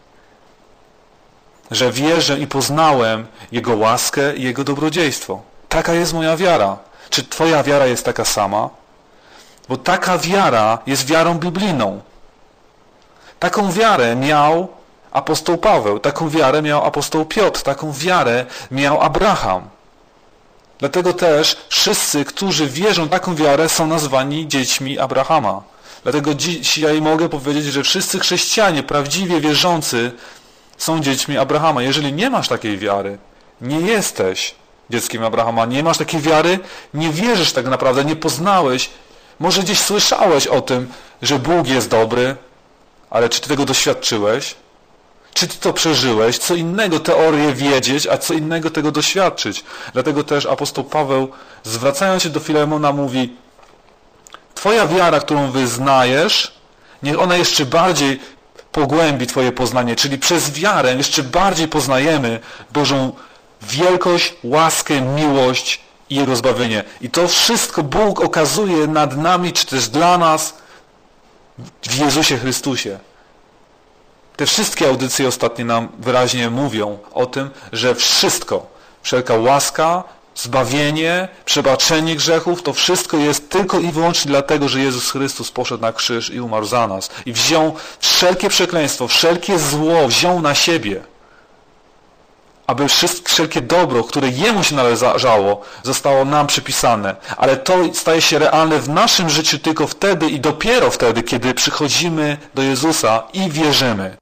Że wierzę i poznałem Jego łaskę i Jego dobrodziejstwo. Taka jest moja wiara. Czy twoja wiara jest taka sama? Bo taka wiara jest wiarą biblijną. Taką wiarę miał apostoł Paweł, taką wiarę miał apostoł Piotr, taką wiarę miał Abraham. Dlatego też wszyscy, którzy wierzą w taką wiarę, są nazwani dziećmi Abrahama. Dlatego dzisiaj mogę powiedzieć, że wszyscy chrześcijanie, prawdziwie wierzący, są dziećmi Abrahama. Jeżeli nie masz takiej wiary, nie jesteś dzieckiem Abrahama, nie masz takiej wiary, nie wierzysz tak naprawdę, nie poznałeś, może gdzieś słyszałeś o tym, że Bóg jest dobry, ale czy ty tego doświadczyłeś? Czy ty to przeżyłeś? Co innego teorię wiedzieć, a co innego tego doświadczyć. Dlatego też apostoł Paweł, zwracając się do Filemona, mówi: twoja wiara, którą wyznajesz, niech ona jeszcze bardziej pogłębi twoje poznanie, czyli przez wiarę jeszcze bardziej poznajemy Bożą wielkość, łaskę, miłość i Jego zbawienie. I to wszystko Bóg okazuje nad nami, czy też dla nas w Jezusie Chrystusie. Te wszystkie audycje ostatnie nam wyraźnie mówią o tym, że wszystko, wszelka łaska, zbawienie, przebaczenie grzechów, to wszystko jest tylko i wyłącznie dlatego, że Jezus Chrystus poszedł na krzyż i umarł za nas. I wziął wszelkie przekleństwo, wszelkie zło wziął na siebie, aby wszelkie dobro, które Jemu się należało, zostało nam przypisane. Ale to staje się realne w naszym życiu tylko wtedy i dopiero wtedy, kiedy przychodzimy do Jezusa i wierzymy.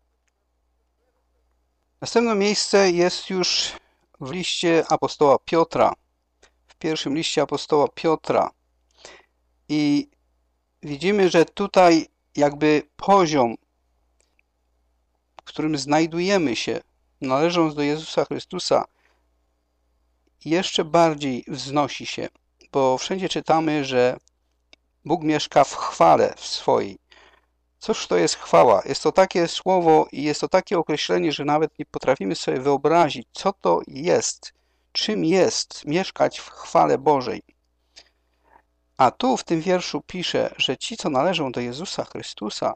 Następne miejsce jest już w liście apostoła Piotra, w pierwszym liście apostoła Piotra. I widzimy, że tutaj jakby poziom, w którym znajdujemy się, należąc do Jezusa Chrystusa, jeszcze bardziej wznosi się, bo wszędzie czytamy, że Bóg mieszka w chwale swojej. Cóż to jest chwała? Jest to takie słowo i jest to takie określenie, że nawet nie potrafimy sobie wyobrazić, co to jest, czym jest mieszkać w chwale Bożej. A tu w tym wierszu pisze, że ci, co należą do Jezusa Chrystusa,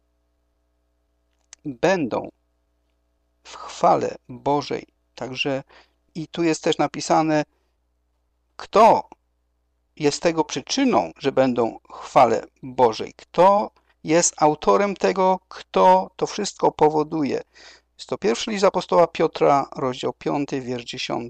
będą w chwale Bożej. Także i tu jest też napisane, kto jest tego przyczyną, że będą w chwale Bożej. Kto jest autorem tego, kto to wszystko powoduje. Jest to pierwszy list apostoła Piotra, rozdział 5, wiersz 10.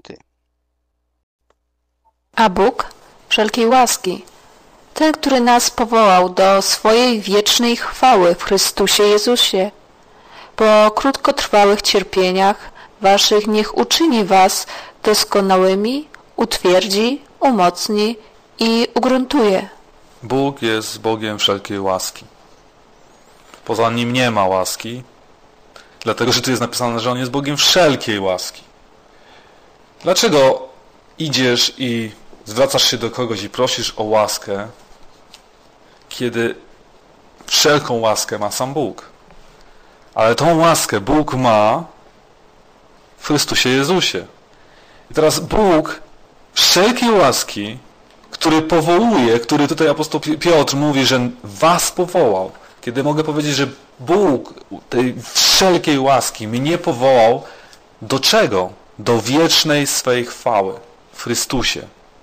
A Bóg wszelkiej łaski, ten, który nas powołał do swojej wiecznej chwały w Chrystusie Jezusie, po krótkotrwałych cierpieniach waszych niech uczyni was doskonałymi, utwierdzi, umocni i ugruntuje. Bóg jest Bogiem wszelkiej łaski. Poza Nim nie ma łaski, dlatego, że tu jest napisane, że On jest Bogiem wszelkiej łaski. Dlaczego idziesz i zwracasz się do kogoś i prosisz o łaskę, kiedy wszelką łaskę ma sam Bóg? Ale tą łaskę Bóg ma w Chrystusie Jezusie. I teraz Bóg wszelkiej łaski, który powołuje, który tutaj apostoł Piotr mówi, że was powołał. Kiedy mogę powiedzieć, że Bóg tej wszelkiej łaski mnie powołał, do czego? Do wiecznej swej chwały w Chrystusie.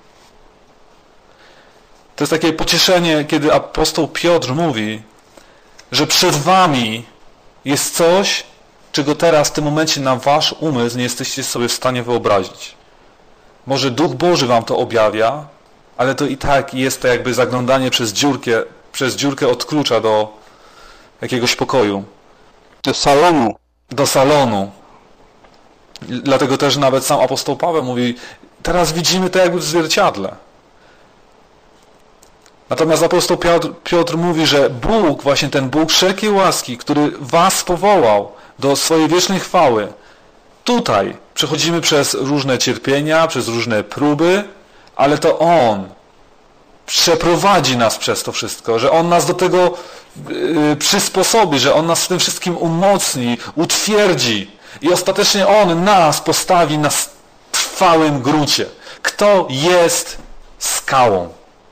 To jest takie pocieszenie, kiedy apostoł Piotr mówi, że przed wami jest coś, czego teraz w tym momencie na wasz umysł nie jesteście sobie w stanie wyobrazić. Może Duch Boży wam to objawia, ale to i tak jest to jakby zaglądanie przez dziurkę od klucza do jakiegoś pokoju. Do salonu. Dlatego też nawet sam apostoł Paweł mówi, teraz widzimy to jakby w zwierciadle. Natomiast apostoł Piotr mówi, że Bóg, właśnie ten Bóg wszelkiej łaski, który was powołał do swojej wiecznej chwały, tutaj przechodzimy przez różne cierpienia, przez różne próby, ale to On przeprowadzi nas przez to wszystko, że On nas do tego przysposobi, że On nas w tym wszystkim umocni, utwierdzi i ostatecznie On nas postawi na trwałym gruncie. Kto jest skałą?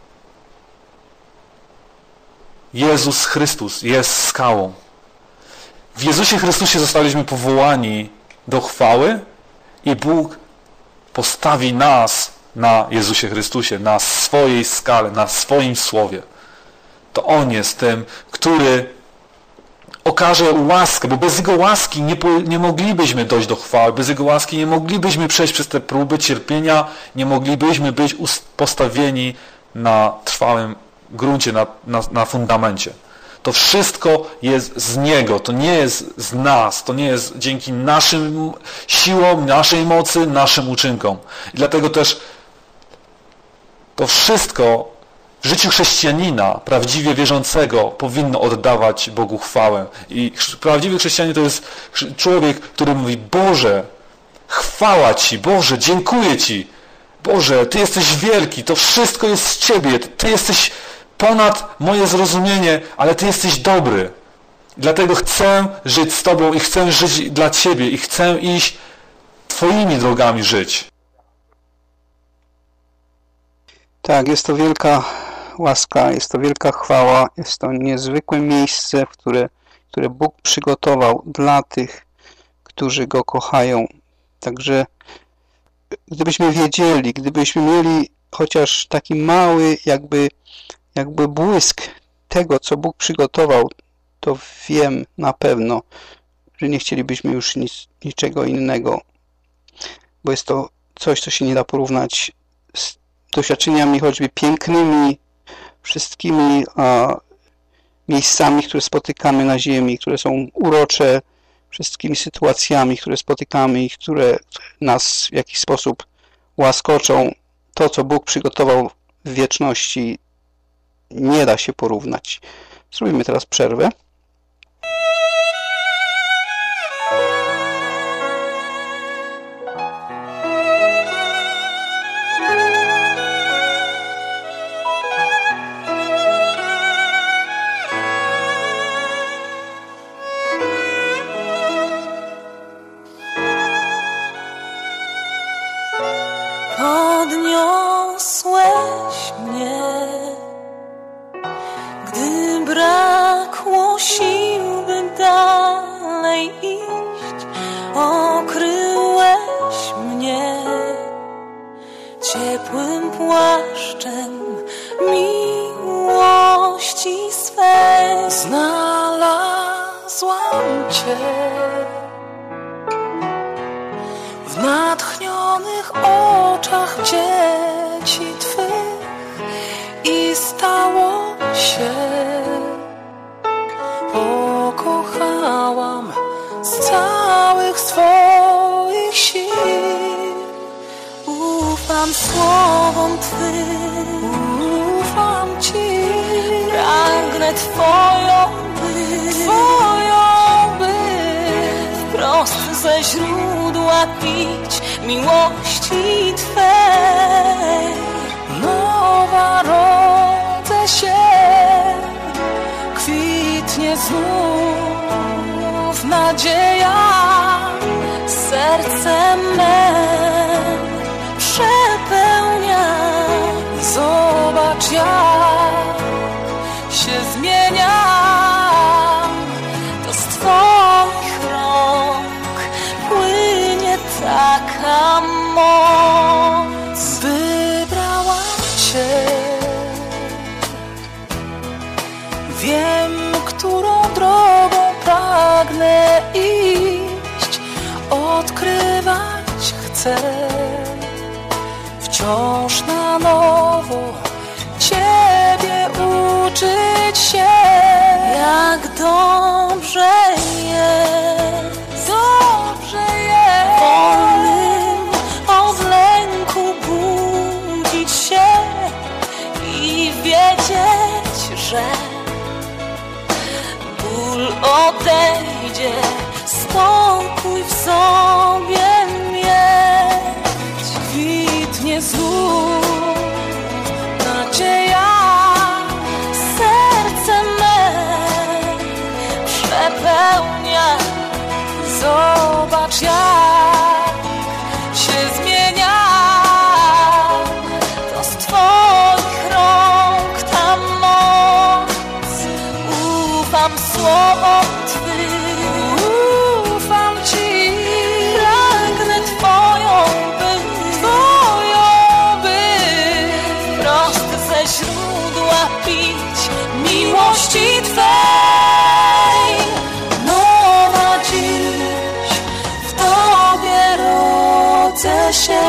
Jezus Chrystus jest skałą. W Jezusie Chrystusie zostaliśmy powołani do chwały i Bóg postawi nas na Jezusie Chrystusie, na swojej skale, na swoim słowie. To On jest tym, który okaże łaskę, bo bez Jego łaski nie moglibyśmy dojść do chwały, bez Jego łaski nie moglibyśmy przejść przez te próby, cierpienia, nie moglibyśmy być postawieni na trwałym gruncie, na fundamencie. To wszystko jest z Niego, to nie jest z nas, to nie jest dzięki naszym siłom, naszej mocy, naszym uczynkom. I dlatego też to wszystko w życiu chrześcijanina, prawdziwie wierzącego, powinno oddawać Bogu chwałę. I prawdziwy chrześcijanin to jest człowiek, który mówi: Boże, chwała Ci, Boże, dziękuję Ci, Boże, Ty jesteś wielki, to wszystko jest z Ciebie, Ty jesteś ponad moje zrozumienie, ale Ty jesteś dobry. Dlatego chcę żyć z Tobą i chcę żyć dla Ciebie i chcę iść Twoimi drogami żyć. Tak, jest to wielka łaska, jest to wielka chwała, jest to niezwykłe miejsce, które Bóg przygotował dla tych, którzy Go kochają. Także gdybyśmy wiedzieli, gdybyśmy mieli chociaż taki mały jakby błysk tego, co Bóg przygotował, to wiem na pewno, że nie chcielibyśmy już niczego innego, bo jest to coś, co się nie da porównać z doświadczeniami choćby pięknymi, wszystkimi miejscami, które spotykamy na ziemi, które są urocze, wszystkimi sytuacjami, które spotykamy i które nas w jakiś sposób łaskoczą. To, co Bóg przygotował w wieczności, nie da się porównać. Zrobimy teraz przerwę. Podniosłeś mnie, gdy brakło sił, by dalej iść. Okryłeś mnie ciepłym płaszczem miłości swej. Znalazłam Cię w natchnionych oczach dzieci Twych i stało się. Pokochałam z całych swoich sił. Ufam słowom Twym, ufam Ci. Pragnę Twoją być, wprost ze źródła pić miłości Twej. Nowa rodzę się, kwitnie znów nadzieja, serce me przepełnia. Zobacz, jak się zmieniam, to z Twoich rąk płynie taka moc. Wybrałam Cię, wiem, którą drogą pragnę iść, odkrywać chcę w wciąż na nowo Ciebie uczyć się, jak dobrze jest, wolnym od lęku budzić się i wiedzieć, że ból odejdzie, spokój w sobie mieć. Kwitnie znów nadzieja, serce me przepełnia. Zobacz, jak się zmienia, to z Twoich rąk ta moc. Ufam słowom Twym, ufam Ci, pragnę Twoją być, wprost ze źródła pić miłości Twej. Nowa dziś w Tobie rodzę się.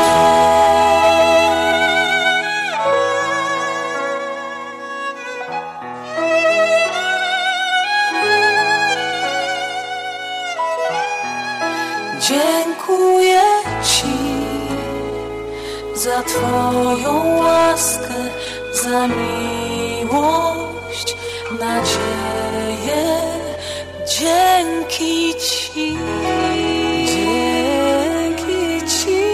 Dziękuję Ci za Twoją łaskę, za miłość, nadzieję. Dzięki Ci, dzięki Ci.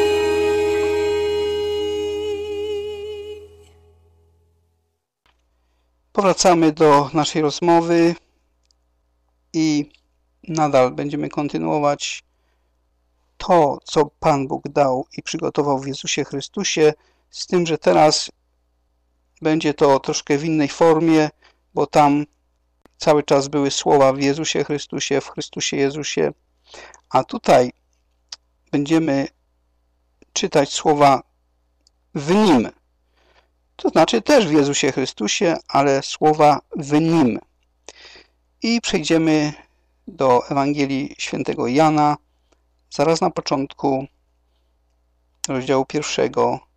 Powracamy do naszej rozmowy i nadal będziemy kontynuować to, co Pan Bóg dał i przygotował w Jezusie Chrystusie, z tym, że teraz będzie to troszkę w innej formie, bo tam cały czas były słowa w Jezusie Chrystusie, w Chrystusie Jezusie, a tutaj będziemy czytać słowa w Nim. To znaczy też w Jezusie Chrystusie, ale słowa w Nim. I przejdziemy do Ewangelii Świętego Jana, zaraz na początku rozdziału 1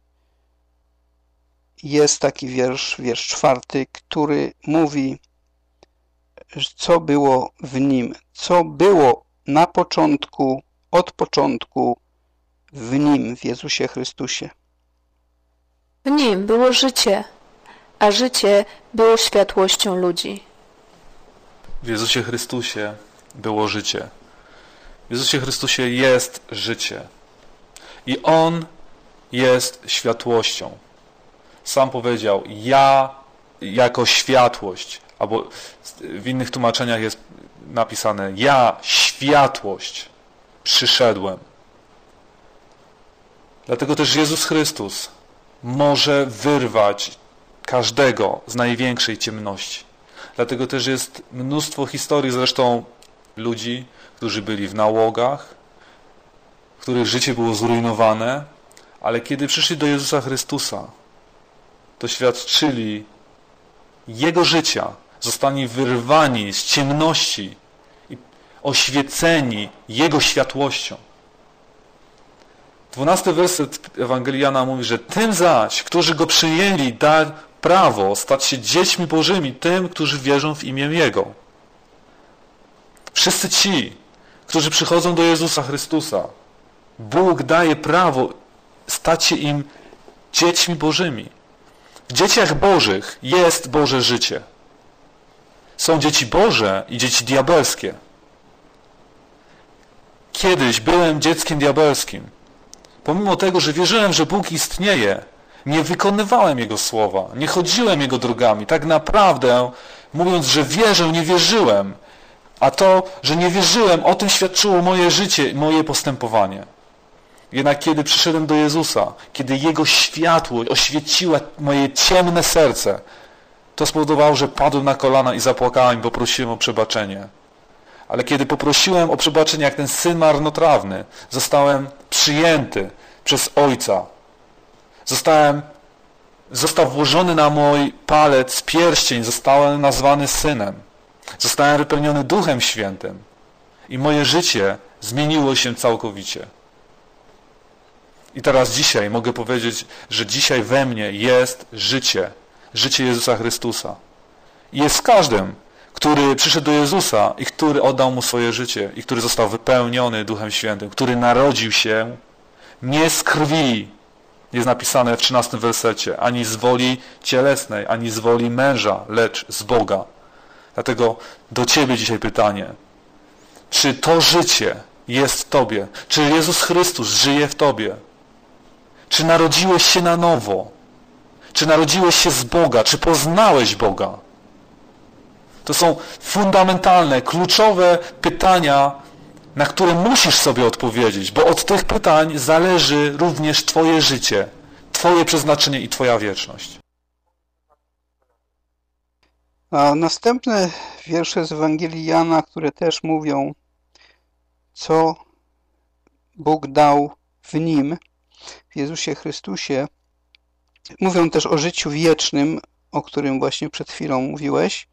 jest taki wiersz 4, który mówi, co było w Nim, co było na początku, od początku w Nim, w Jezusie Chrystusie. W Nim było życie, a życie było światłością ludzi. W Jezusie Chrystusie było życie. W Jezusie Chrystusie jest życie. I On jest światłością. Sam powiedział, ja jako światłość, albo w innych tłumaczeniach jest napisane, ja światłość przyszedłem. Dlatego też Jezus Chrystus może wyrwać każdego z największej ciemności. Dlatego też jest mnóstwo historii, zresztą ludzi, którzy byli w nałogach, których życie było zrujnowane, ale kiedy przyszli do Jezusa Chrystusa, doświadczyli Jego życia, zostali wyrwani z ciemności i oświeceni Jego światłością. 12 werset Ewangelii Jana mówi, że tym zaś, którzy Go przyjęli, da prawo stać się dziećmi Bożymi, tym, którzy wierzą w imię Jego. Wszyscy ci, którzy przychodzą do Jezusa Chrystusa, Bóg daje prawo stać się im dziećmi Bożymi. W dzieciach Bożych jest Boże życie. Są dzieci Boże i dzieci diabelskie. Kiedyś byłem dzieckiem diabelskim. Pomimo tego, że wierzyłem, że Bóg istnieje, nie wykonywałem Jego słowa, nie chodziłem Jego drogami. Tak naprawdę, mówiąc, że wierzę, nie wierzyłem. A to, że nie wierzyłem, o tym świadczyło moje życie i moje postępowanie. Jednak kiedy przyszedłem do Jezusa, kiedy Jego światło oświeciła moje ciemne serce, to spowodowało, że padłem na kolana i zapłakałem i poprosiłem o przebaczenie. Ale kiedy poprosiłem o przebaczenie jak ten syn marnotrawny, zostałem przyjęty przez Ojca. Został włożony na mój palec pierścień, zostałem nazwany synem. Zostałem wypełniony Duchem Świętym i moje życie zmieniło się całkowicie. I teraz dzisiaj mogę powiedzieć, że dzisiaj we mnie jest życie. Życie Jezusa Chrystusa. I jest w każdym, który przyszedł do Jezusa i który oddał Mu swoje życie i który został wypełniony Duchem Świętym, który narodził się nie z krwi, jest napisane w 13 wersecie, ani z woli cielesnej, ani z woli męża, lecz z Boga. Dlatego do Ciebie dzisiaj pytanie. Czy to życie jest w Tobie? Czy Jezus Chrystus żyje w Tobie? Czy narodziłeś się na nowo? Czy narodziłeś się z Boga? Czy poznałeś Boga? To są fundamentalne, kluczowe pytania, na które musisz sobie odpowiedzieć, bo od tych pytań zależy również Twoje życie, Twoje przeznaczenie i Twoja wieczność. A następne wiersze z Ewangelii Jana, które też mówią, co Bóg dał w Nim, w Jezusie Chrystusie, mówią też o życiu wiecznym, o którym właśnie przed chwilą mówiłeś.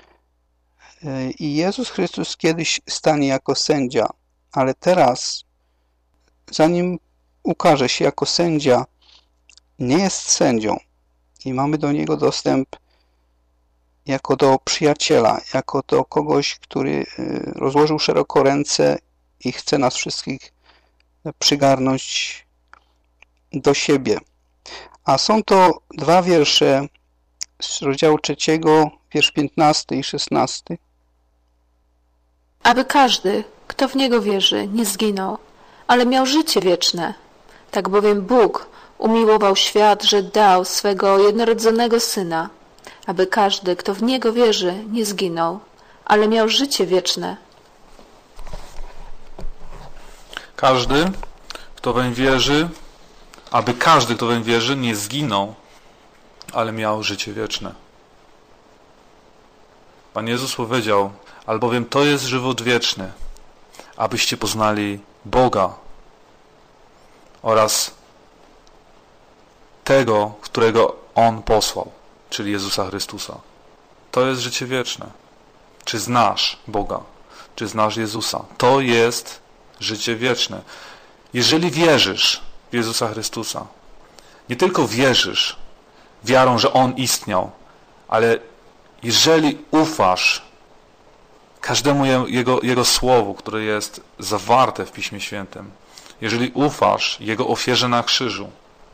I Jezus Chrystus kiedyś stanie jako sędzia, ale teraz, zanim ukaże się jako sędzia, nie jest sędzią i mamy do Niego dostęp jako do przyjaciela, jako do kogoś, który rozłożył szeroko ręce i chce nas wszystkich przygarnąć do siebie. A są to dwa wiersze z rozdziału 3, wiersz 15 i 16. Aby każdy, kto w Niego wierzy, nie zginął, ale miał życie wieczne. Tak bowiem Bóg umiłował świat, że dał swego jednorodzonego Syna, aby każdy, kto w Niego wierzy, nie zginął, ale miał życie wieczne. Każdy, kto weń wierzy, aby każdy, kto weń wierzy, nie zginął, ale miał życie wieczne. Pan Jezus powiedział, albowiem to jest żywot wieczny, abyście poznali Boga oraz tego, którego On posłał, czyli Jezusa Chrystusa. To jest życie wieczne. Czy znasz Boga? Czy znasz Jezusa? To jest życie wieczne. Jeżeli wierzysz w Jezusa Chrystusa, nie tylko wierzysz wiarą, że On istniał, ale jeżeli ufasz każdemu Jego słowu, które jest zawarte w Piśmie Świętym, jeżeli ufasz Jego ofierze na krzyżu,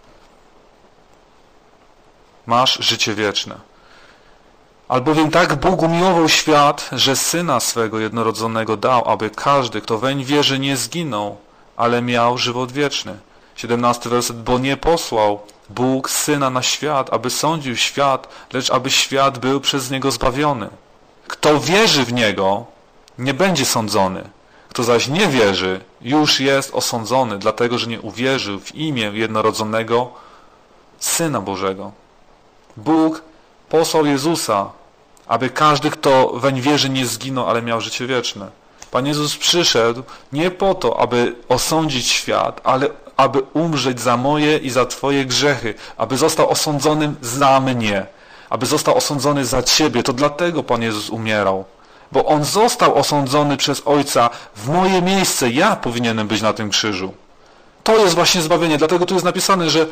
masz życie wieczne. Albowiem tak Bóg umiłował świat, że Syna swego jednorodzonego dał, aby każdy, kto weń wierzy, nie zginął, ale miał żywot wieczny. 17 werset, bo nie posłał Bóg Syna na świat, aby sądził świat, lecz aby świat był przez Niego zbawiony. Kto wierzy w Niego, nie będzie sądzony. Kto zaś nie wierzy, już jest osądzony, dlatego że nie uwierzył w imię jednorodzonego Syna Bożego. Bóg posłał Jezusa, aby każdy, kto weń wierzy, nie zginął, ale miał życie wieczne. Pan Jezus przyszedł nie po to, aby osądzić świat, ale aby umrzeć za moje i za Twoje grzechy, aby został osądzonym za mnie, aby został osądzony za Ciebie. To dlatego Pan Jezus umierał, bo On został osądzony przez Ojca w moje miejsce. Ja powinienem być na tym krzyżu. To jest właśnie zbawienie. Dlatego tu jest napisane, że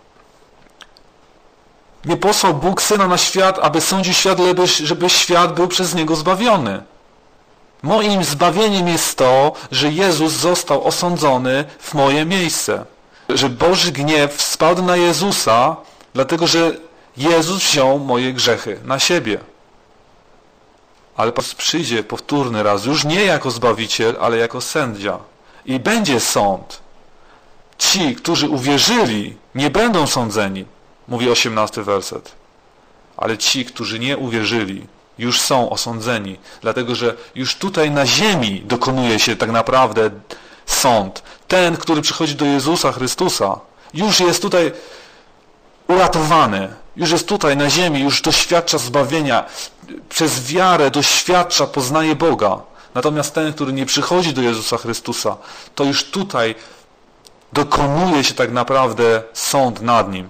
nie posłał Bóg Syna na świat, aby sądzić świat, żeby świat był przez Niego zbawiony. Moim zbawieniem jest to, że Jezus został osądzony w moje miejsce. Że Boży gniew spadł na Jezusa, dlatego że Jezus wziął moje grzechy na siebie. Ale Pan przyjdzie powtórny raz, już nie jako Zbawiciel, ale jako sędzia. I będzie sąd. Ci, którzy uwierzyli, nie będą sądzeni, mówi 18 werset. Ale ci, którzy nie uwierzyli, już są osądzeni, dlatego że już tutaj na ziemi dokonuje się tak naprawdę sąd. Ten, który przychodzi do Jezusa Chrystusa, już jest tutaj uratowany, już jest tutaj na ziemi, już doświadcza zbawienia, przez wiarę doświadcza, poznaje Boga. Natomiast ten, który nie przychodzi do Jezusa Chrystusa, to już tutaj dokonuje się tak naprawdę sąd nad nim.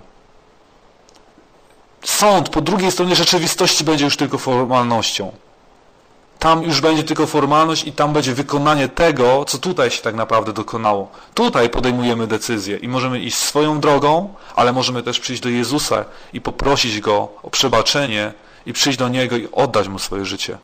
Sąd po drugiej stronie rzeczywistości będzie już tylko formalnością. tam już będzie tylko formalność i tam będzie wykonanie tego, co tutaj się tak naprawdę dokonało. Tutaj podejmujemy decyzję i możemy iść swoją drogą, ale możemy też przyjść do Jezusa i poprosić Go o przebaczenie i przyjść do Niego i oddać Mu swoje życie.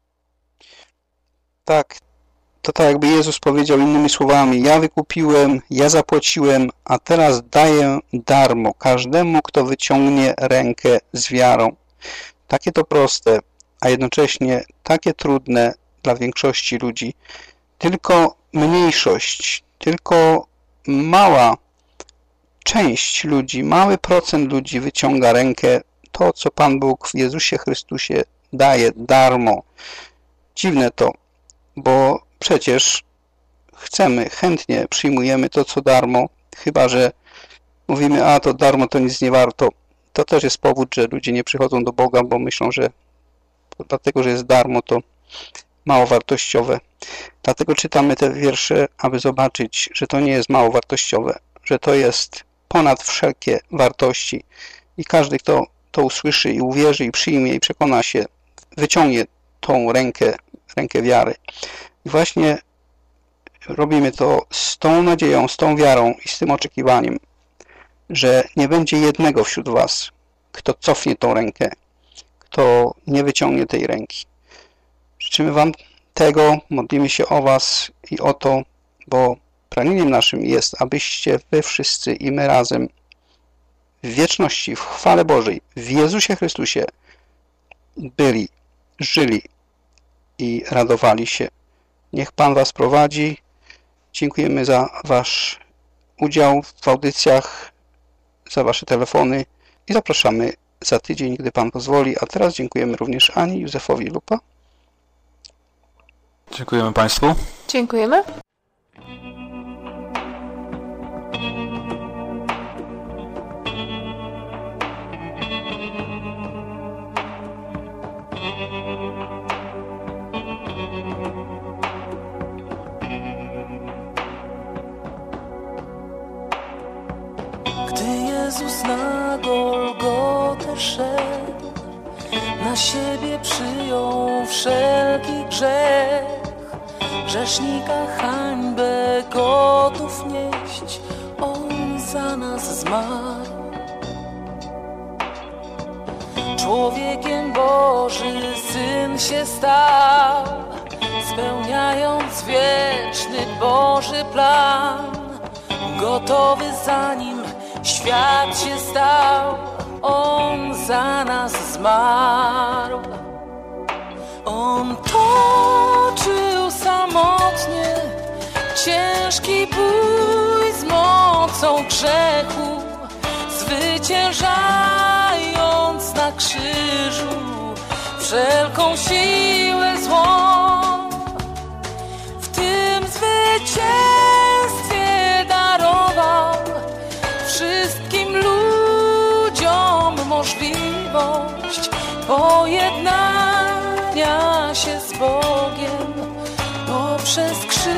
Tak, to tak jakby Jezus powiedział innymi słowami: ja wykupiłem, ja zapłaciłem, a teraz daję darmo każdemu, kto wyciągnie rękę z wiarą. Takie to proste, a jednocześnie takie trudne dla większości ludzi. Tylko mniejszość, tylko mała część ludzi, mały procent ludzi wyciąga rękę, to co Pan Bóg w Jezusie Chrystusie daje darmo. Dziwne to, bo przecież chcemy, chętnie przyjmujemy to, co darmo, chyba że mówimy, a to darmo, to nic nie warto. To też jest powód, że ludzie nie przychodzą do Boga, bo myślą, że dlatego, że jest darmo, to mało wartościowe. Dlatego czytamy te wiersze, aby zobaczyć, że to nie jest mało wartościowe, że to jest ponad wszelkie wartości. I każdy, kto to usłyszy i uwierzy i przyjmie i przekona się, wyciągnie tą rękę wiary. I właśnie robimy to z tą nadzieją, z tą wiarą i z tym oczekiwaniem, że nie będzie jednego wśród was, kto cofnie tą rękę, kto nie wyciągnie tej ręki. Życzymy wam tego, modlimy się o was i o to, bo pragnieniem naszym jest, abyście wy wszyscy i my razem w wieczności, w chwale Bożej, w Jezusie Chrystusie byli, żyli i radowali się. Niech Pan was prowadzi. Dziękujemy za wasz udział w audycjach, za wasze telefony i zapraszamy za tydzień, gdy Pan pozwoli. A teraz dziękujemy również Ani, Józefowi Lupa. Dziękujemy Państwu. Dziękujemy. Jezus na Golgotę szedł, na siebie przyjął wszelki grzech, grzesznika hańbę gotów nieść, On za nas zmarł. Człowiekiem Boży Syn się stał, spełniając wieczny Boży plan, gotowy za Nim świat się stał, On za nas zmarł. On toczył samotnie ciężki bój z mocą grzechu, zwyciężając na krzyżu wszelką siłę złą. W tym zwycięstwie darował wszystkim ludziom możliwość pojednania się z Bogiem poprzez krzyż.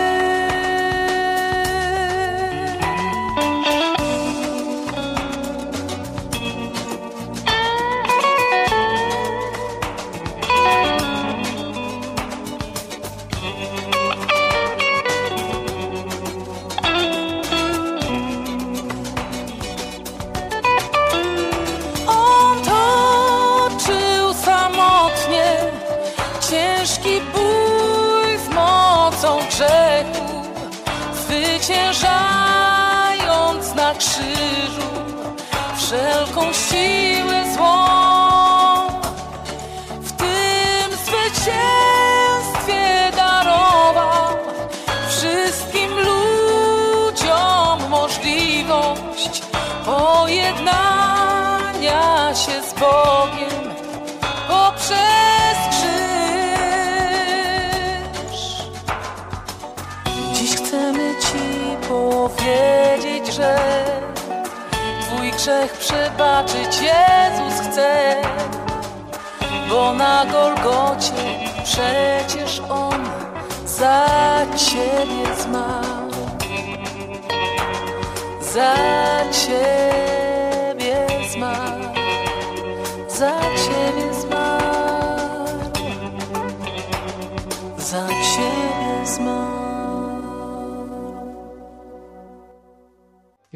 Zwyciężając na krzyżu wszelką siłę złą. W tym zwycięstwie darował wszystkim ludziom możliwość pojednania się z Bogiem poprzez krzyż. Dziś chcemy Ci powiedzieć, że Twój grzech przebaczyć Jezus chce, bo na Golgocie przecież On za Ciebie zmarł, za Ciebie zmarł, za Ciebie zmarł.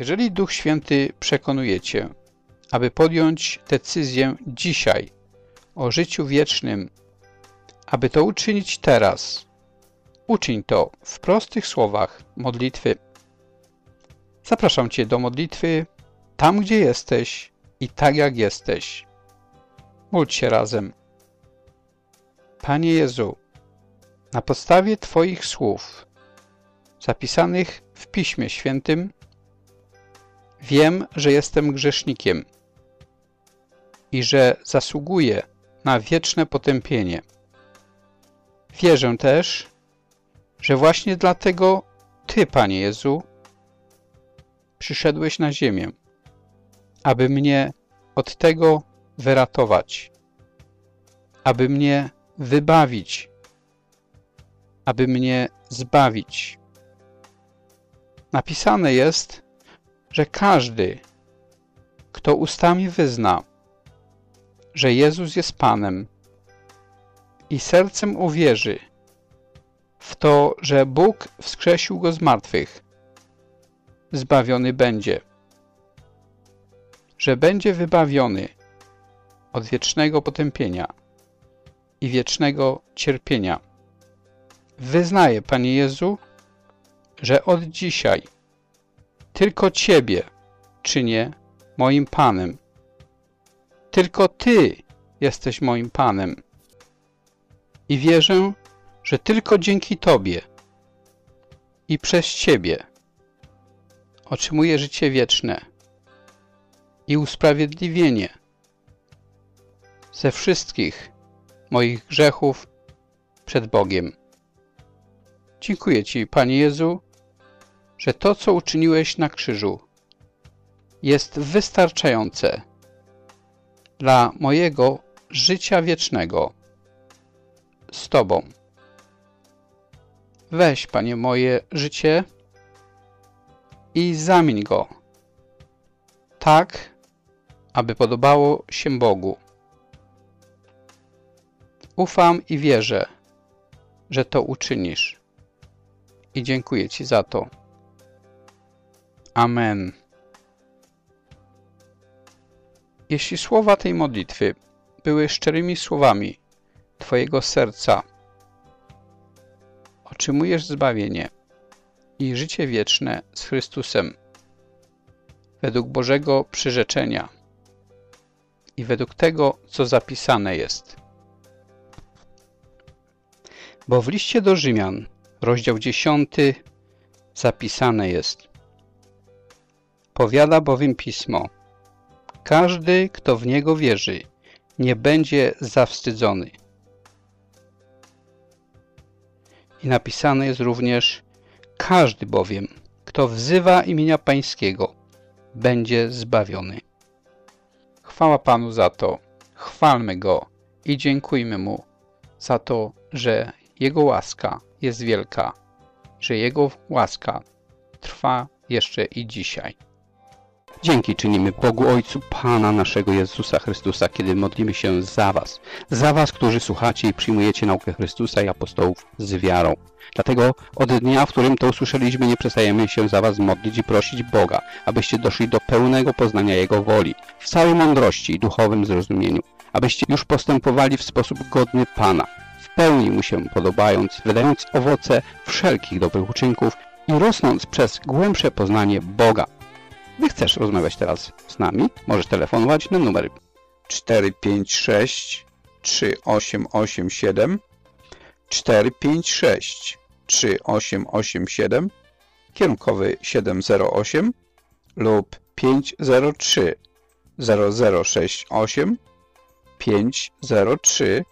Jeżeli Duch Święty przekonuje Cię, aby podjąć decyzję dzisiaj o życiu wiecznym, aby to uczynić teraz, uczyń to w prostych słowach modlitwy. Zapraszam Cię do modlitwy tam, gdzie jesteś i tak jak jesteś. Módl się razem. Panie Jezu, na podstawie Twoich słów zapisanych w Piśmie Świętym wiem, że jestem grzesznikiem i że zasługuję na wieczne potępienie. Wierzę też, że właśnie dlatego Ty, Panie Jezu, przyszedłeś na ziemię, aby mnie od tego wyratować, aby mnie wybawić, aby mnie zbawić. Napisane jest, że każdy, kto ustami wyzna, że Jezus jest Panem i sercem uwierzy w to, że Bóg wskrzesił Go z martwych, zbawiony będzie, że będzie wybawiony od wiecznego potępienia i wiecznego cierpienia. Wyznaję, Panie Jezu, że od dzisiaj tylko Ciebie czynię moim Panem. Tylko Ty jesteś moim Panem. I wierzę, że tylko dzięki Tobie i przez Ciebie otrzymuję życie wieczne i usprawiedliwienie ze wszystkich moich grzechów przed Bogiem. Dziękuję Ci, Panie Jezu, że to, co uczyniłeś na krzyżu, jest wystarczające dla mojego życia wiecznego z Tobą. Weź, Panie, moje życie i zamień go tak, aby podobało się Bogu. Ufam i wierzę, że to uczynisz. I dziękuję Ci za to. Amen. Jeśli słowa tej modlitwy były szczerymi słowami Twojego serca, otrzymujesz zbawienie i życie wieczne z Chrystusem według Bożego przyrzeczenia i według tego, co zapisane jest. Bo w liście do Rzymian, rozdział 10, zapisane jest: powiada bowiem Pismo, każdy, kto w Niego wierzy, nie będzie zawstydzony. I napisane jest również: każdy bowiem, kto wzywa imienia Pańskiego, będzie zbawiony. Chwała Panu za to, chwalmy Go i dziękujmy Mu za to, że Jego łaska jest wielka, że Jego łaska trwa jeszcze i dzisiaj. Dzięki czynimy Bogu Ojcu Pana naszego Jezusa Chrystusa, kiedy modlimy się za Was, którzy słuchacie i przyjmujecie naukę Chrystusa i apostołów z wiarą. Dlatego od dnia, w którym to usłyszeliśmy, nie przestajemy się za Was modlić i prosić Boga, abyście doszli do pełnego poznania Jego woli, w całej mądrości i duchowym zrozumieniu, abyście już postępowali w sposób godny Pana, w pełni Mu się podobając, wydając owoce wszelkich dobrych uczynków i rosnąc przez głębsze poznanie Boga. Gdy chcesz rozmawiać teraz z nami, możesz telefonować na numer 456 3887 456 3887, kierunkowy 708 lub 503 0068 503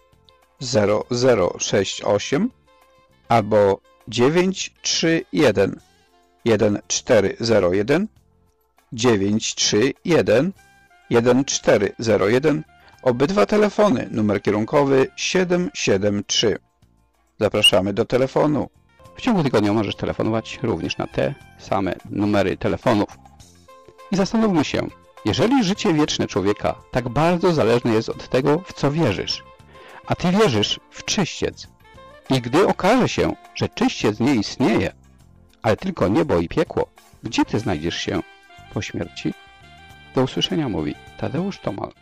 0068 albo 931 1401 931 1401. Obydwa telefony, numer kierunkowy 773. Zapraszamy do telefonu. W ciągu tygodnia możesz telefonować również na te same numery telefonów. I zastanówmy się, jeżeli życie wieczne człowieka tak bardzo zależne jest od tego, w co wierzysz, a Ty wierzysz w czyściec, i gdy okaże się, że czyściec nie istnieje, ale tylko niebo i piekło, gdzie Ty znajdziesz się? po śmierci? Do usłyszenia mówi Tadeusz Tomal.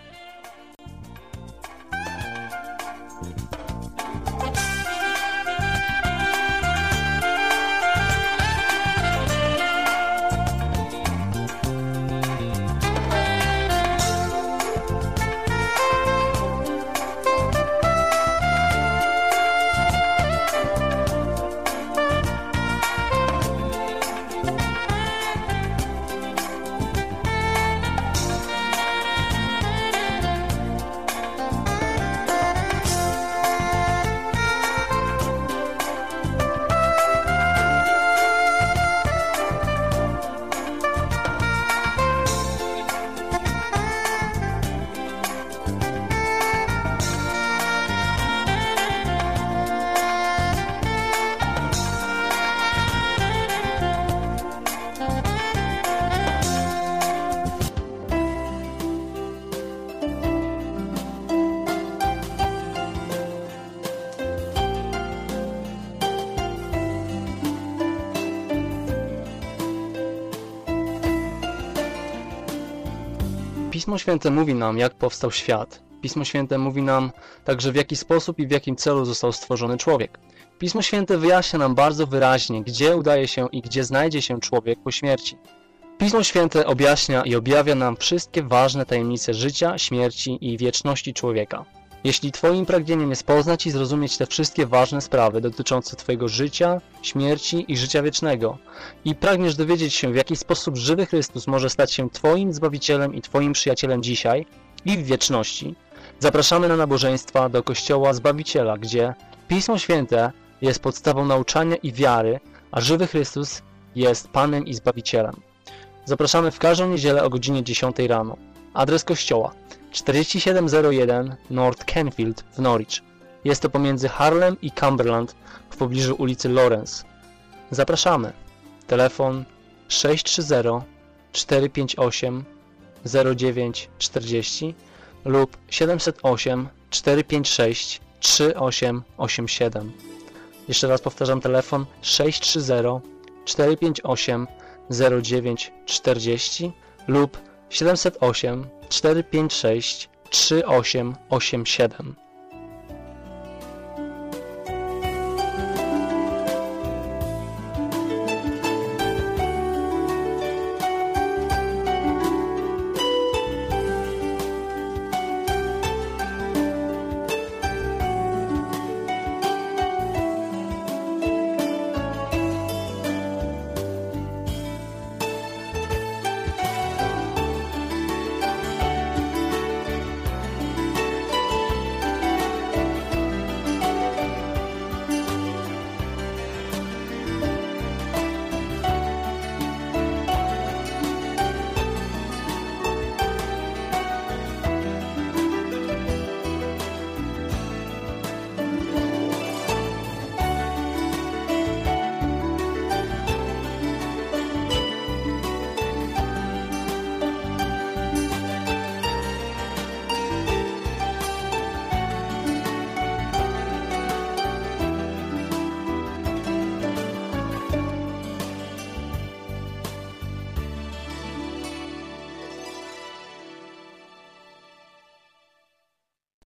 Pismo Święte mówi nam, jak powstał świat. Pismo Święte mówi nam także, w jaki sposób i w jakim celu został stworzony człowiek. Pismo Święte wyjaśnia nam bardzo wyraźnie, gdzie udaje się i gdzie znajdzie się człowiek po śmierci. Pismo Święte objaśnia i objawia nam wszystkie ważne tajemnice życia, śmierci i wieczności człowieka. Jeśli Twoim pragnieniem jest poznać i zrozumieć te wszystkie ważne sprawy dotyczące Twojego życia, śmierci i życia wiecznego i pragniesz dowiedzieć się, w jaki sposób żywy Chrystus może stać się Twoim Zbawicielem i Twoim przyjacielem dzisiaj i w wieczności, zapraszamy na nabożeństwa do Kościoła Zbawiciela, gdzie Pismo Święte jest podstawą nauczania i wiary, a żywy Chrystus jest Panem i Zbawicielem. Zapraszamy w każdą niedzielę o godzinie 10 rano. Adres kościoła 4701 North Canfield w Norwich. Jest to pomiędzy Harlem i Cumberland w pobliżu ulicy Lawrence. Zapraszamy. Telefon 630 458 0940 lub 708 456 3887. Jeszcze raz powtarzam, telefon 630 458 0940 lub 708 456 3887.